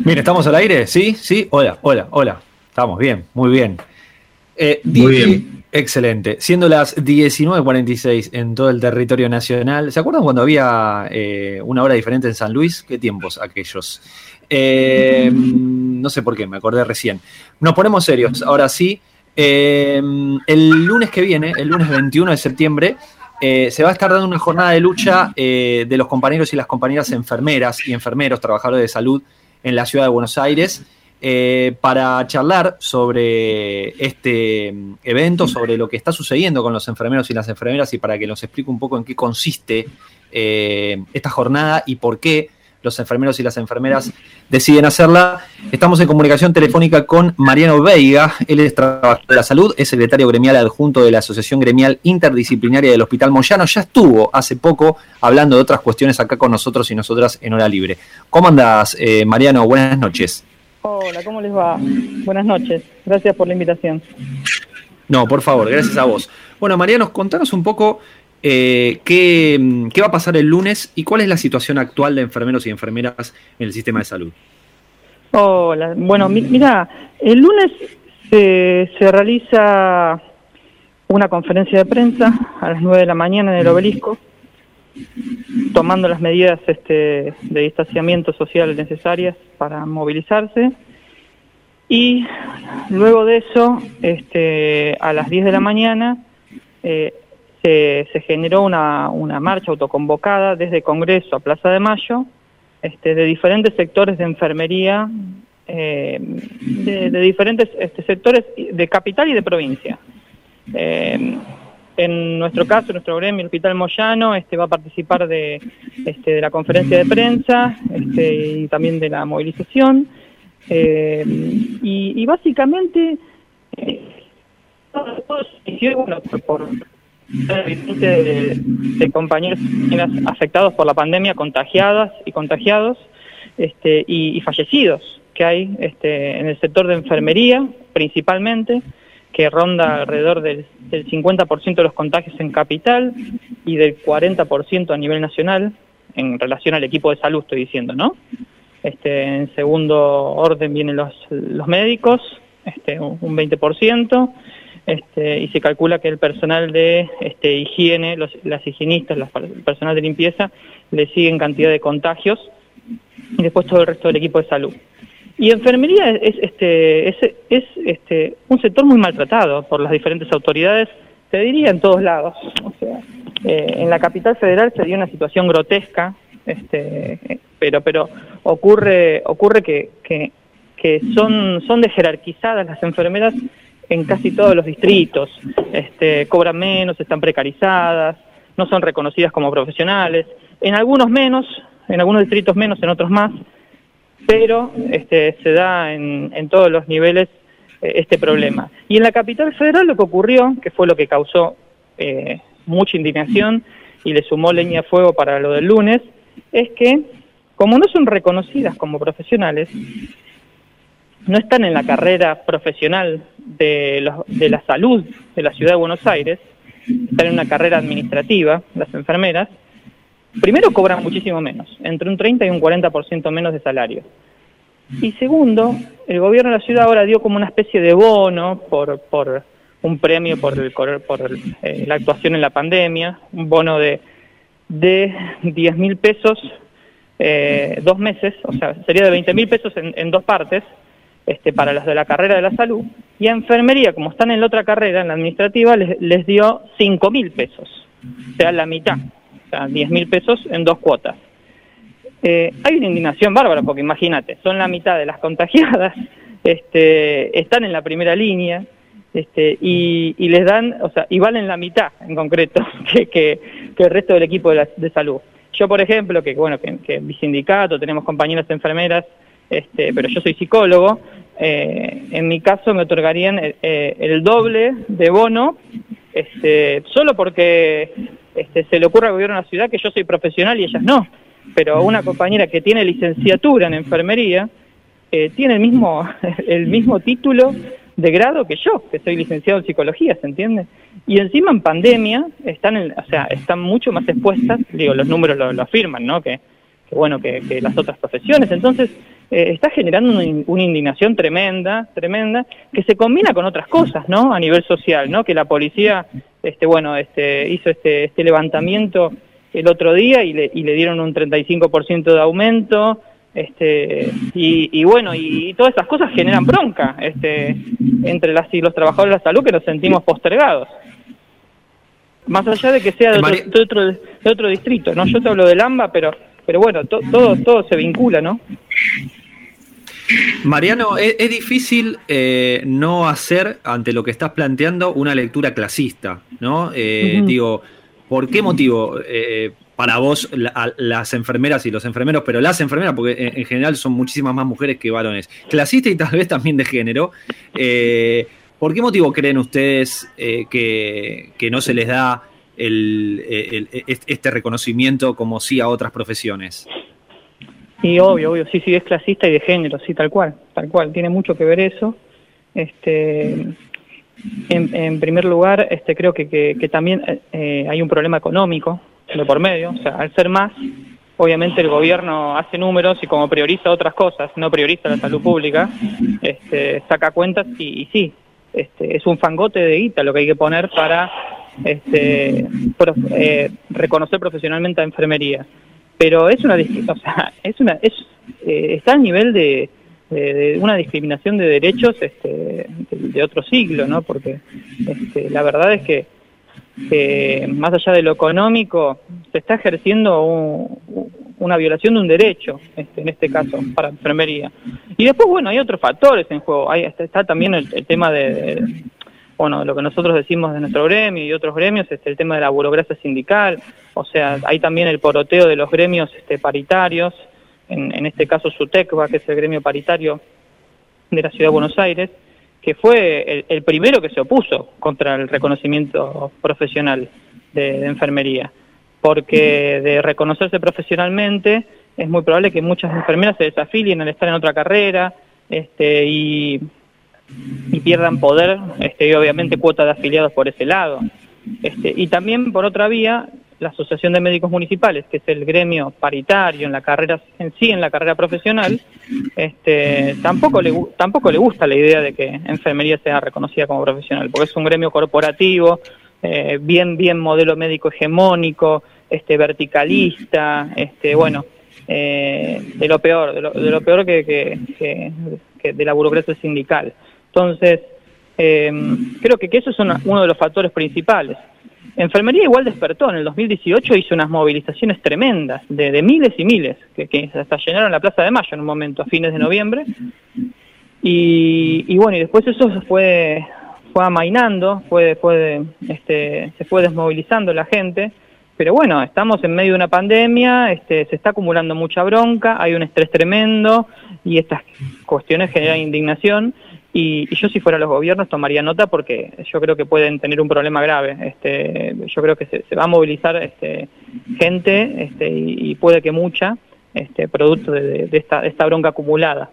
Bien, ¿estamos al aire? ¿Sí? ¿Sí? Hola. Estamos bien, muy bien. Muy bien. Excelente. Siendo las 19:46 en todo el territorio nacional. ¿Se acuerdan cuando había una hora diferente en San Luis? ¿Qué tiempos aquellos? No sé por qué, me acordé recién. Nos ponemos serios, ahora sí. El lunes que viene, el lunes 21 de septiembre, se va a estar dando una jornada de lucha de los compañeros y las compañeras enfermeras y enfermeros, trabajadores de salud en la ciudad de Buenos Aires, para charlar sobre este evento, sobre lo que está sucediendo con los enfermeros y las enfermeras y para que nos explique un poco en qué consiste esta jornada y por qué los enfermeros y las enfermeras deciden hacerla. Estamos en comunicación telefónica con Mariano Veiga. Él es trabajador de la salud, es secretario gremial adjunto de la Asociación Gremial Interdisciplinaria del Hospital Moyano. Ya estuvo hace poco hablando de otras cuestiones acá con nosotros y nosotras en Hora Libre. ¿Cómo andás, Mariano? Buenas noches. Hola, ¿cómo les va? Buenas noches. Gracias por la invitación. No, por favor, gracias a vos. Bueno, Mariano, contanos un poco qué va a pasar el lunes y cuál es la situación actual de enfermeros y enfermeras en el sistema de salud. Hola, bueno, mira, el lunes se realiza una conferencia de prensa a las 9 de la mañana en el Obelisco, tomando las medidas de distanciamiento social necesarias para movilizarse. Y luego de eso, a las 10 de la mañana, se generó una marcha autoconvocada desde Congreso a Plaza de Mayo, de diferentes sectores de enfermería, de diferentes sectores de capital y de provincia. En nuestro caso, nuestro gremio, el Hospital Moyano, va a participar de la conferencia de prensa y también de la movilización. Y básicamente, bueno, por de compañeros afectados por la pandemia, contagiadas y contagiados, y fallecidos que hay en el sector de enfermería, principalmente, que ronda alrededor del 50% de los contagios en capital y del 40% a nivel nacional, en relación al equipo de salud, estoy diciendo, ¿no? En segundo orden vienen los médicos, un 20%, y se calcula que el personal de higiene, las higienistas, el personal de limpieza, le siguen cantidad de contagios, y después todo el resto del equipo de salud. Y enfermería es un sector muy maltratado por las diferentes autoridades, te diría en todos lados. O sea, en la capital federal se dio una situación grotesca, pero ocurre que son jerarquizadas las enfermeras en casi todos los distritos, cobran menos, están precarizadas, no son reconocidas como profesionales, en algunos menos, en algunos distritos menos, en otros más, pero se da en todos los niveles este problema. Y en la capital federal lo que ocurrió, que fue lo que causó mucha indignación y le sumó leña a fuego para lo del lunes, es que como no son reconocidas como profesionales, no están en la carrera profesional de la salud de la ciudad de Buenos Aires, están en una carrera administrativa, las enfermeras. Primero, cobran muchísimo menos, entre un 30 y un 40% menos de salario. Y segundo, el gobierno de la ciudad ahora dio como una especie de bono por un premio por la actuación en la pandemia, un bono de 10.000 pesos, 2 meses, o sea, sería de 20.000 pesos en 2 partes, para los de la carrera de la salud, y a enfermería, como están en la otra carrera, en la administrativa, les dio 5.000 pesos, o sea, la mitad, o sea, 10.000 pesos en 2 cuotas. Hay una indignación bárbara, porque imagínate, son la mitad de las contagiadas, están en la primera línea, y les dan, o sea, y valen la mitad, en concreto, que el resto del equipo de salud. Yo, por ejemplo, que mi sindicato, tenemos compañeras enfermeras, pero yo soy psicólogo, en mi caso me otorgarían el doble de bono, solo porque se le ocurre al gobierno de la ciudad que yo soy profesional y ellas no. Pero una compañera que tiene licenciatura en enfermería tiene el mismo título de grado que yo, que soy licenciado en psicología, ¿se entiende? Y encima en pandemia están mucho más expuestas, digo, los números lo afirman, ¿no? Que las otras profesiones. Entonces, está generando una indignación tremenda, que se combina con otras cosas, ¿no? A nivel social, ¿no? Que la policía, hizo este levantamiento el otro día y le dieron un 35% de aumento, y todas esas cosas generan bronca, entre las y los trabajadores de la salud, que nos sentimos postergados. Más allá de que sea de otro distrito, ¿no? Yo te hablo del AMBA, pero bueno, todo se vincula, ¿no? Mariano, es difícil no hacer, ante lo que estás planteando, una lectura clasista, ¿no? Digo, ¿por qué motivo para vos las enfermeras y los enfermeros, pero las enfermeras, porque en general son muchísimas más mujeres que varones, clasista y tal vez también de género, ¿por qué motivo creen ustedes que no se les da este reconocimiento como sí a otras profesiones? Y obvio, sí, es clasista y de género, sí, tal cual, tiene mucho que ver eso. En primer lugar, creo que también hay un problema económico de por medio, o sea, al ser más, obviamente el gobierno hace números y como prioriza otras cosas, no prioriza la salud pública, saca cuentas y sí, es un fangote de guita lo que hay que poner para reconocer profesionalmente a enfermería. Pero es está al nivel de una discriminación de derechos de otro siglo, ¿no? Porque la verdad es que más allá de lo económico se está ejerciendo una violación de un derecho, en este caso para enfermería. Y después, bueno, hay otros factores en juego. Está también el tema de lo que nosotros decimos de nuestro gremio y otros gremios, el tema de la burocracia sindical. O sea, hay también el poroteo de los gremios paritarios, en este caso SUTECBA, que es el gremio paritario de la Ciudad de Buenos Aires, que fue el primero que se opuso contra el reconocimiento profesional de enfermería, porque de reconocerse profesionalmente es muy probable que muchas enfermeras se desafilien al estar en otra carrera, y pierdan poder, y obviamente cuota de afiliados por ese lado. Y también por otra vía, la Asociación de Médicos Municipales, que es el gremio paritario en la carrera profesional, tampoco le gusta la idea de que enfermería sea reconocida como profesional, porque es un gremio corporativo, bien modelo médico hegemónico, verticalista, de lo peor que de la burocracia sindical. Entonces, creo que eso es uno de los factores principales. Enfermería igual despertó, en el 2018 hizo unas movilizaciones tremendas, de miles y miles, que hasta llenaron la Plaza de Mayo en un momento, a fines de noviembre, y bueno, y después eso se fue amainando, se fue desmovilizando la gente, pero bueno, estamos en medio de una pandemia, se está acumulando mucha bronca, hay un estrés tremendo, y estas cuestiones generan indignación. Y yo, si fuera los gobiernos, tomaría nota, porque yo creo que pueden tener un problema grave. Yo creo que se va a movilizar gente, y puede que mucha, producto de esta bronca acumulada.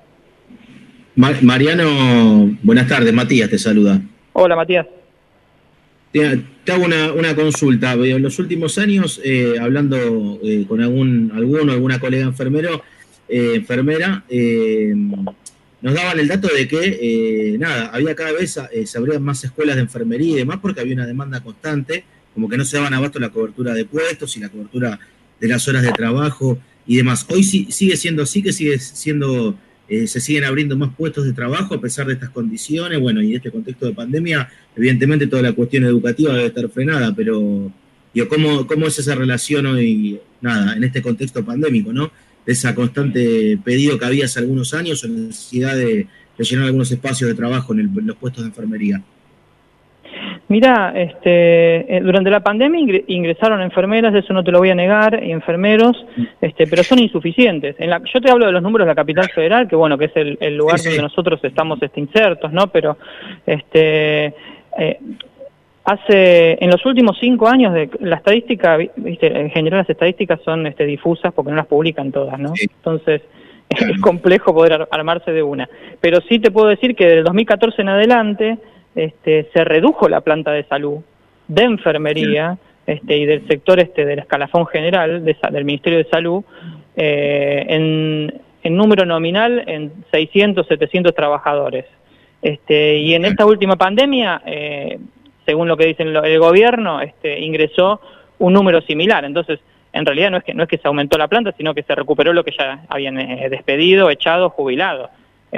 Mariano, buenas tardes. Matías te saluda. Hola, Matías. Te hago una consulta. En los últimos años, hablando con alguna colega enfermera, nos daban el dato de que había cada vez se abrían más escuelas de enfermería y demás, porque había una demanda constante, como que no se daban abasto la cobertura de puestos y la cobertura de las horas de trabajo y demás. Hoy sigue siendo así, que se siguen abriendo más puestos de trabajo a pesar de estas condiciones. Bueno, y en este contexto de pandemia, evidentemente toda la cuestión educativa debe estar frenada, pero ¿cómo es esa relación hoy, en este contexto pandémico, ¿no? De esa constante pedido que había hace algunos años, o necesidad de llenar algunos espacios de trabajo en los puestos de enfermería? Mira, durante la pandemia ingresaron enfermeras, eso no te lo voy a negar, y enfermeros, pero son insuficientes. Yo te hablo de los números de la capital federal, que bueno, que es el lugar donde nosotros estamos insertos, ¿no? Pero en los últimos 5 años, la estadística, en general las estadísticas son difusas porque no las publican todas, ¿no? Sí. Entonces es complejo poder armarse de una. Pero sí te puedo decir que del 2014 en adelante se redujo la planta de salud, de enfermería, y del sector del escalafón general del Ministerio de Salud en en número nominal en 600, 700 trabajadores. Y en esta última pandemia, según lo que dice el gobierno, ingresó un número similar. Entonces, en realidad no es que se aumentó la planta, sino que se recuperó lo que ya habían despedido, echado, jubilado.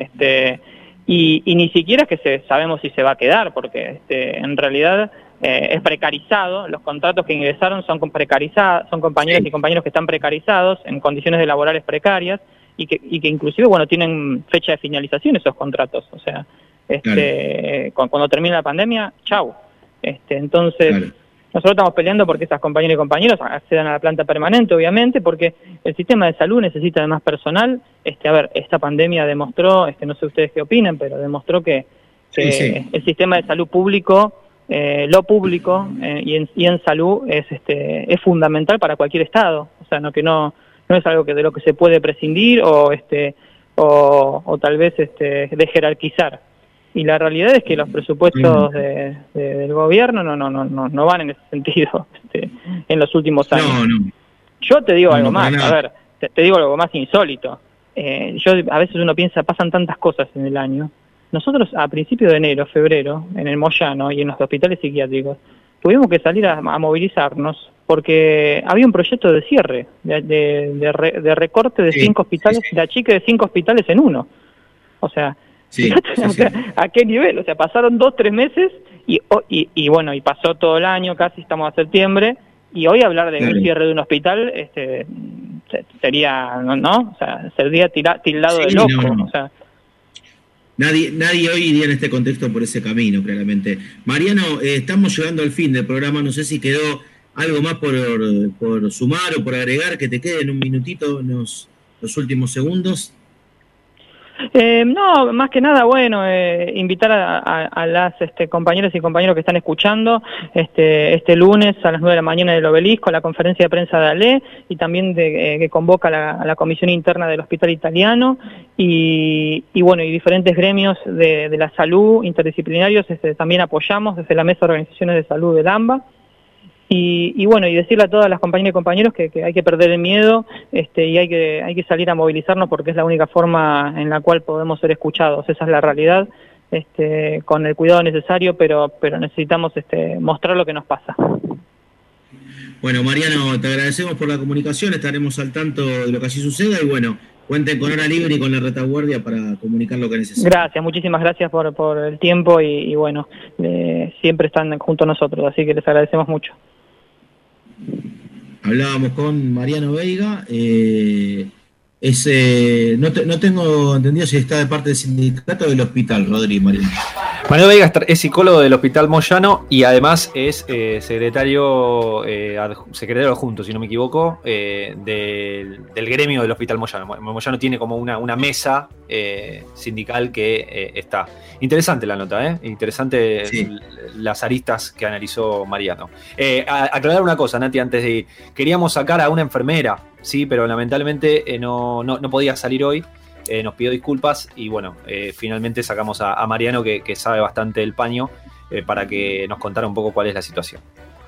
Y ni siquiera es que sabemos si se va a quedar, porque en realidad es precarizado. Los contratos que ingresaron son compañeras y compañeros que están precarizados en condiciones laborales precarias y que inclusive, bueno, tienen fecha de finalización esos contratos. O sea, cuando termine la pandemia, chau. Entonces, nosotros estamos peleando porque esas compañeras y compañeros accedan a la planta permanente, obviamente, porque el sistema de salud necesita de más personal. Esta pandemia demostró, no sé ustedes qué opinan, pero demostró que el sistema de salud público, lo público y en salud es fundamental para cualquier estado. O sea, no es algo de lo que se puede prescindir o tal vez de jerarquizar. Y la realidad es que los presupuestos del gobierno no van en ese sentido en los últimos años. Yo te digo algo más, a ver, te digo algo más insólito. A veces uno piensa, pasan tantas cosas en el año. Nosotros a principios de enero, febrero, en el Moyano y en los hospitales psiquiátricos, tuvimos que salir a movilizarnos porque había un proyecto de cierre, de recorte de 5 hospitales, de achique de 5 hospitales en uno. O sea, ¿a qué nivel? O sea, pasaron 2-3 meses y bueno, y pasó todo el año, casi estamos a septiembre, y hoy hablar de un cierre de un hospital sería, ¿no? O sea, sería tildado de loco. O sea, Nadie hoy iría en este contexto por ese camino, claramente. Mariano, estamos llegando al fin del programa. No sé si quedó algo más por sumar o por agregar, que te quede en un minutito, los últimos segundos. No, más que nada, bueno, invitar a las compañeras y compañeros que están escuchando este lunes a las 9 de la mañana del Obelisco, la conferencia de prensa de ALE y también que convoca a la comisión interna del Hospital Italiano y bueno, y diferentes gremios de la salud interdisciplinarios también apoyamos desde la Mesa de Organizaciones de Salud del AMBA. Y bueno, y decirle a todas las compañeras y compañeros que hay que perder el miedo y hay que salir a movilizarnos porque es la única forma en la cual podemos ser escuchados. Esa es la realidad, con el cuidado necesario, pero necesitamos mostrar lo que nos pasa. Bueno, Mariano, te agradecemos por la comunicación, estaremos al tanto de lo que así suceda y bueno, cuenten con Hora Libre y con la retaguardia para comunicar lo que necesiten. Gracias, muchísimas gracias por el tiempo y bueno, siempre están junto a nosotros, así que les agradecemos mucho. Hablábamos con Mariano Veiga, no tengo entendido si está de parte del sindicato o del hospital, Rodri, Mariano. Mariano Veiga es psicólogo del Hospital Moyano y además es secretario adjunto, si no me equivoco, del gremio del Hospital Moyano. Moyano tiene como una mesa sindical que está. Interesante la nota, interesante las aristas que analizó Mariano. Aclarar una cosa, Nati, antes de ir. Queríamos sacar a una enfermera, sí, pero lamentablemente no podía salir hoy. Nos pidió disculpas y bueno, finalmente sacamos a Mariano que sabe bastante del paño para que nos contara un poco cuál es la situación.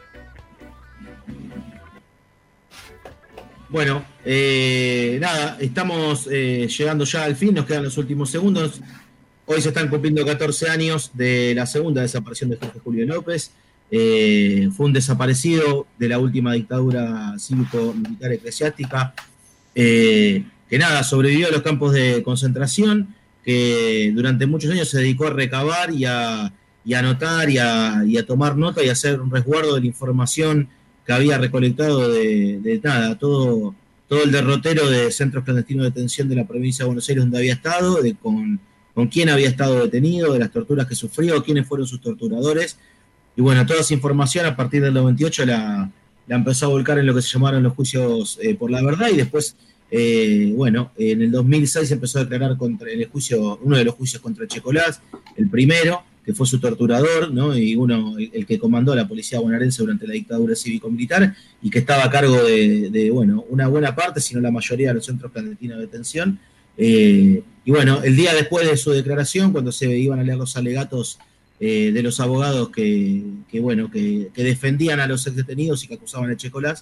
Bueno, nada, estamos llegando ya al fin, nos quedan los últimos segundos. Hoy se están cumpliendo 14 años de la segunda desaparición de Jorge Julio López. Fue un desaparecido de la última dictadura cívico-militar eclesiástica. Que nada, sobrevivió a los campos de concentración, que durante muchos años se dedicó a recabar y a anotar y a tomar nota y a hacer un resguardo de la información que había recolectado de nada, todo el derrotero de centros clandestinos de detención de la provincia de Buenos Aires donde había estado, con quién había estado detenido, de las torturas que sufrió, quiénes fueron sus torturadores. Y bueno, toda esa información a partir del 98 la empezó a volcar en lo que se llamaron los juicios por la verdad y después... bueno, en el 2006 se empezó a declarar uno de los juicios contra Checolás, el primero, que fue su torturador, ¿no? Y el que comandó la policía bonaerense durante la dictadura cívico-militar y que estaba a cargo de bueno, una buena parte, si no la mayoría de los centros clandestinos de detención. Y bueno, el día después de su declaración, cuando se iban a leer los alegatos de los abogados que defendían a los ex detenidos y que acusaban a Checolás,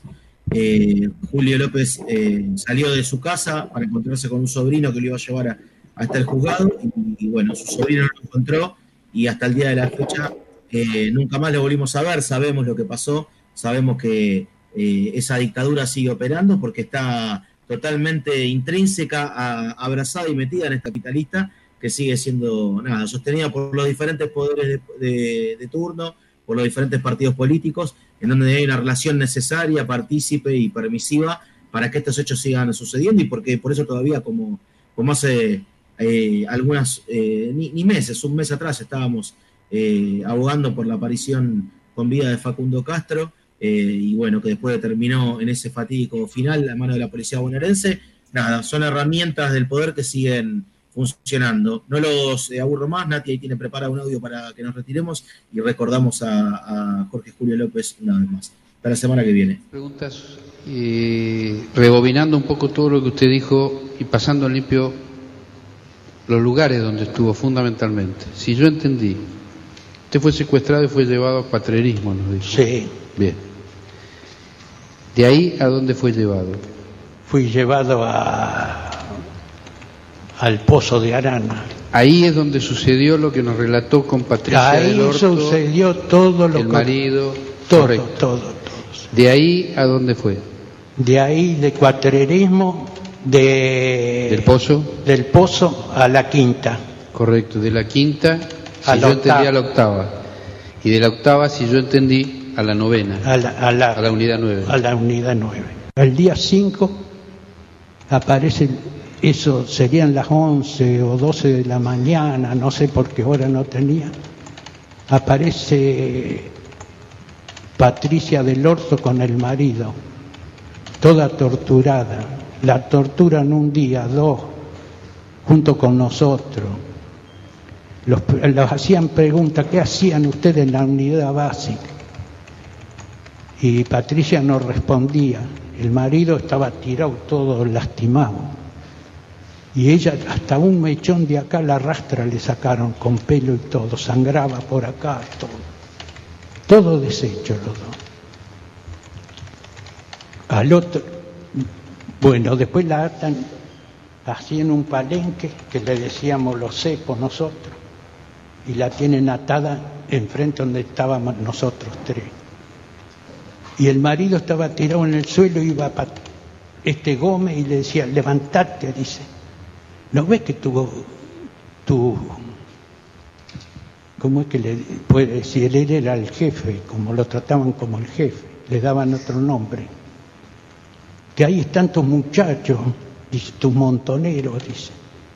Julio López salió de su casa para encontrarse con un sobrino que lo iba a llevar hasta el juzgado y bueno, su sobrino no lo encontró y hasta el día de la fecha nunca más lo volvimos a ver. Sabemos lo que pasó, sabemos que esa dictadura sigue operando porque está totalmente intrínseca, abrazada y metida en esta capitalista que sigue siendo sostenida por los diferentes poderes de turno, por los diferentes partidos políticos, en donde hay una relación necesaria, partícipe y permisiva para que estos hechos sigan sucediendo y porque por eso todavía como hace algunas, ni meses, un mes atrás estábamos abogando por la aparición con vida de Facundo Castro y bueno, que después terminó en ese fatídico final a mano de la policía bonaerense. Son herramientas del poder que siguen funcionando. No los aburro más. Nati ahí tiene preparado un audio para que nos retiremos y recordamos a Jorge Julio López una vez más. Hasta la semana que viene. Preguntas, rebobinando un poco todo lo que usted dijo y pasando en limpio los lugares donde estuvo fundamentalmente. Si yo entendí, usted fue secuestrado y fue llevado a Cuatrerismo, nos dijo. Sí. Bien. ¿De ahí a dónde fue llevado? Fui llevado al Pozo de Arana. Ahí es donde sucedió lo que nos relató con Patricia Ahí del Orto, sucedió todo lo el marido. Todo. ¿De ahí a dónde fue? De ahí, de Cuatrerismo, ¿Del Pozo? Del Pozo a la Quinta. Correcto, de la Quinta, A si la yo entendí, octava. a la octava. Y de la octava, si yo entendí, a la novena. A la unidad 9. A la unidad 9. El día 5 aparece, eso serían las 11 o 12 de la mañana, no sé por qué hora no tenía. Aparece Patricia del Orto con el marido, toda torturada. La torturan un día, 2, junto con nosotros. Los hacían preguntas, ¿qué hacían ustedes en la unidad básica? Y Patricia no respondía. El marido estaba tirado todo lastimado. Y ella, hasta un mechón de acá, la rastra le sacaron con pelo y todo, sangraba por acá, todo deshecho los dos. Al otro, bueno, después la atan así en un palenque, que le decíamos los cepos nosotros, y la tienen atada enfrente donde estábamos nosotros 3. Y el marido estaba tirado en el suelo, iba para Gómez y le decía, levantate, dice, ¿no ves que tu ¿cómo es que le puede decir? Él era el jefe, como lo trataban como el jefe, le daban otro nombre. Que ahí están tus muchachos, dice, tus montoneros, dice.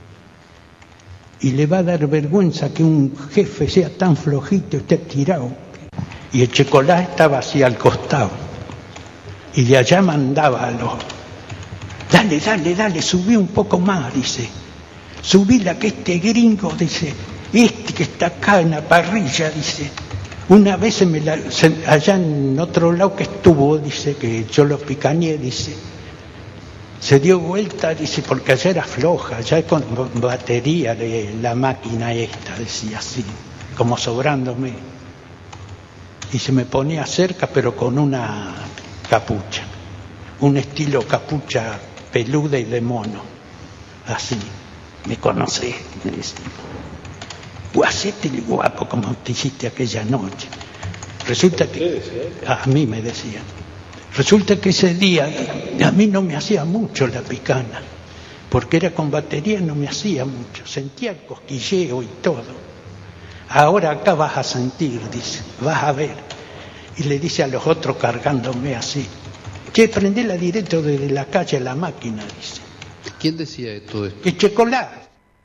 Y le va a dar vergüenza que un jefe sea tan flojito y esté tirado. Y el Checolás estaba así al costado. Y de allá mandaba a los... Dale, subí un poco más, dice. Subí la que este gringo, dice, este que está acá en la parrilla, dice. Una vez allá en otro lado que estuvo, dice, que yo lo picañé, dice. Se dio vuelta, dice, porque allá era floja, allá con batería de la máquina esta, decía así, como sobrándome. Y se me ponía cerca, pero con una capucha, un estilo capucha peluda y de mono, así. ¿Me conocés? Me decía. Hacete el guapo como te hiciste aquella noche. Resulta que, a mí me decían, resulta que ese día a mí no me hacía mucho la picana, porque era con batería, no me hacía mucho, sentía el cosquilleo y todo. Ahora acá vas a sentir, dice, vas a ver. Y le dice a los otros cargándome así, che, prendela directo desde la calle a la máquina, dice. ¿Quién decía de todo esto? Que Checolás.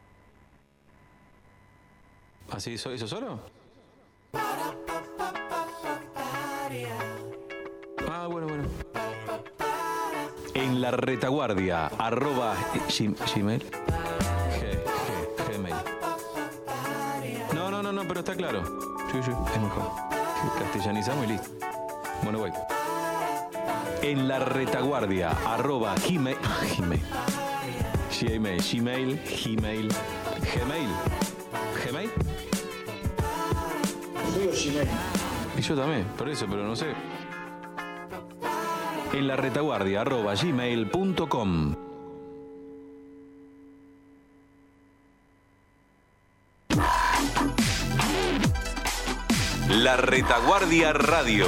¿Así hizo solo? Ah, bueno. En la retaguardia, @gmail. Gmail. No, pero está claro. Sí, es mejor. Castellanizamos y listo. Bueno, voy. En la retaguardia, @gmail. Gmail. Y yo también, por eso, pero no sé. en laretaguardia@gmail.com. La Retaguardia Radio.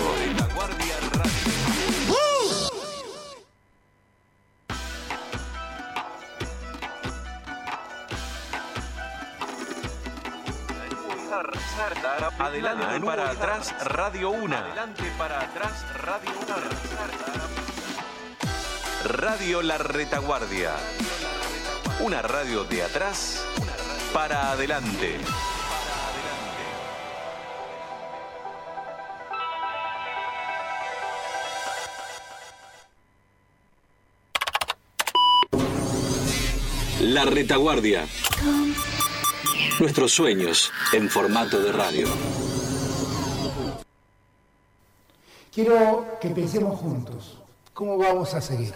Adelante para atrás, Radio 1. Adelante para atrás, Radio 1. Radio La Retaguardia. Una radio de atrás para adelante. La Retaguardia. Nuestros sueños en formato de radio. Quiero que pensemos juntos. ¿Cómo vamos a seguir?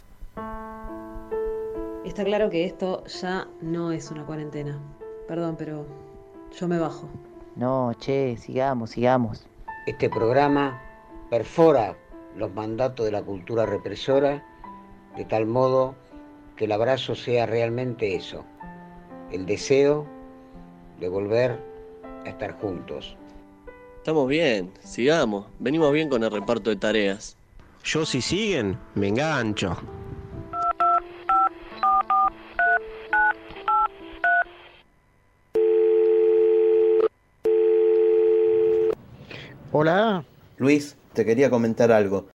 Está claro que esto ya no es una cuarentena. Perdón, pero yo me bajo. No, che, sigamos. Este programa perfora los mandatos de la cultura represora de tal modo que el abrazo sea realmente eso, el deseo de volver a estar juntos. Estamos bien, sigamos, venimos bien con el reparto de tareas. Yo si siguen, me engancho. Hola. Luis, te quería comentar algo.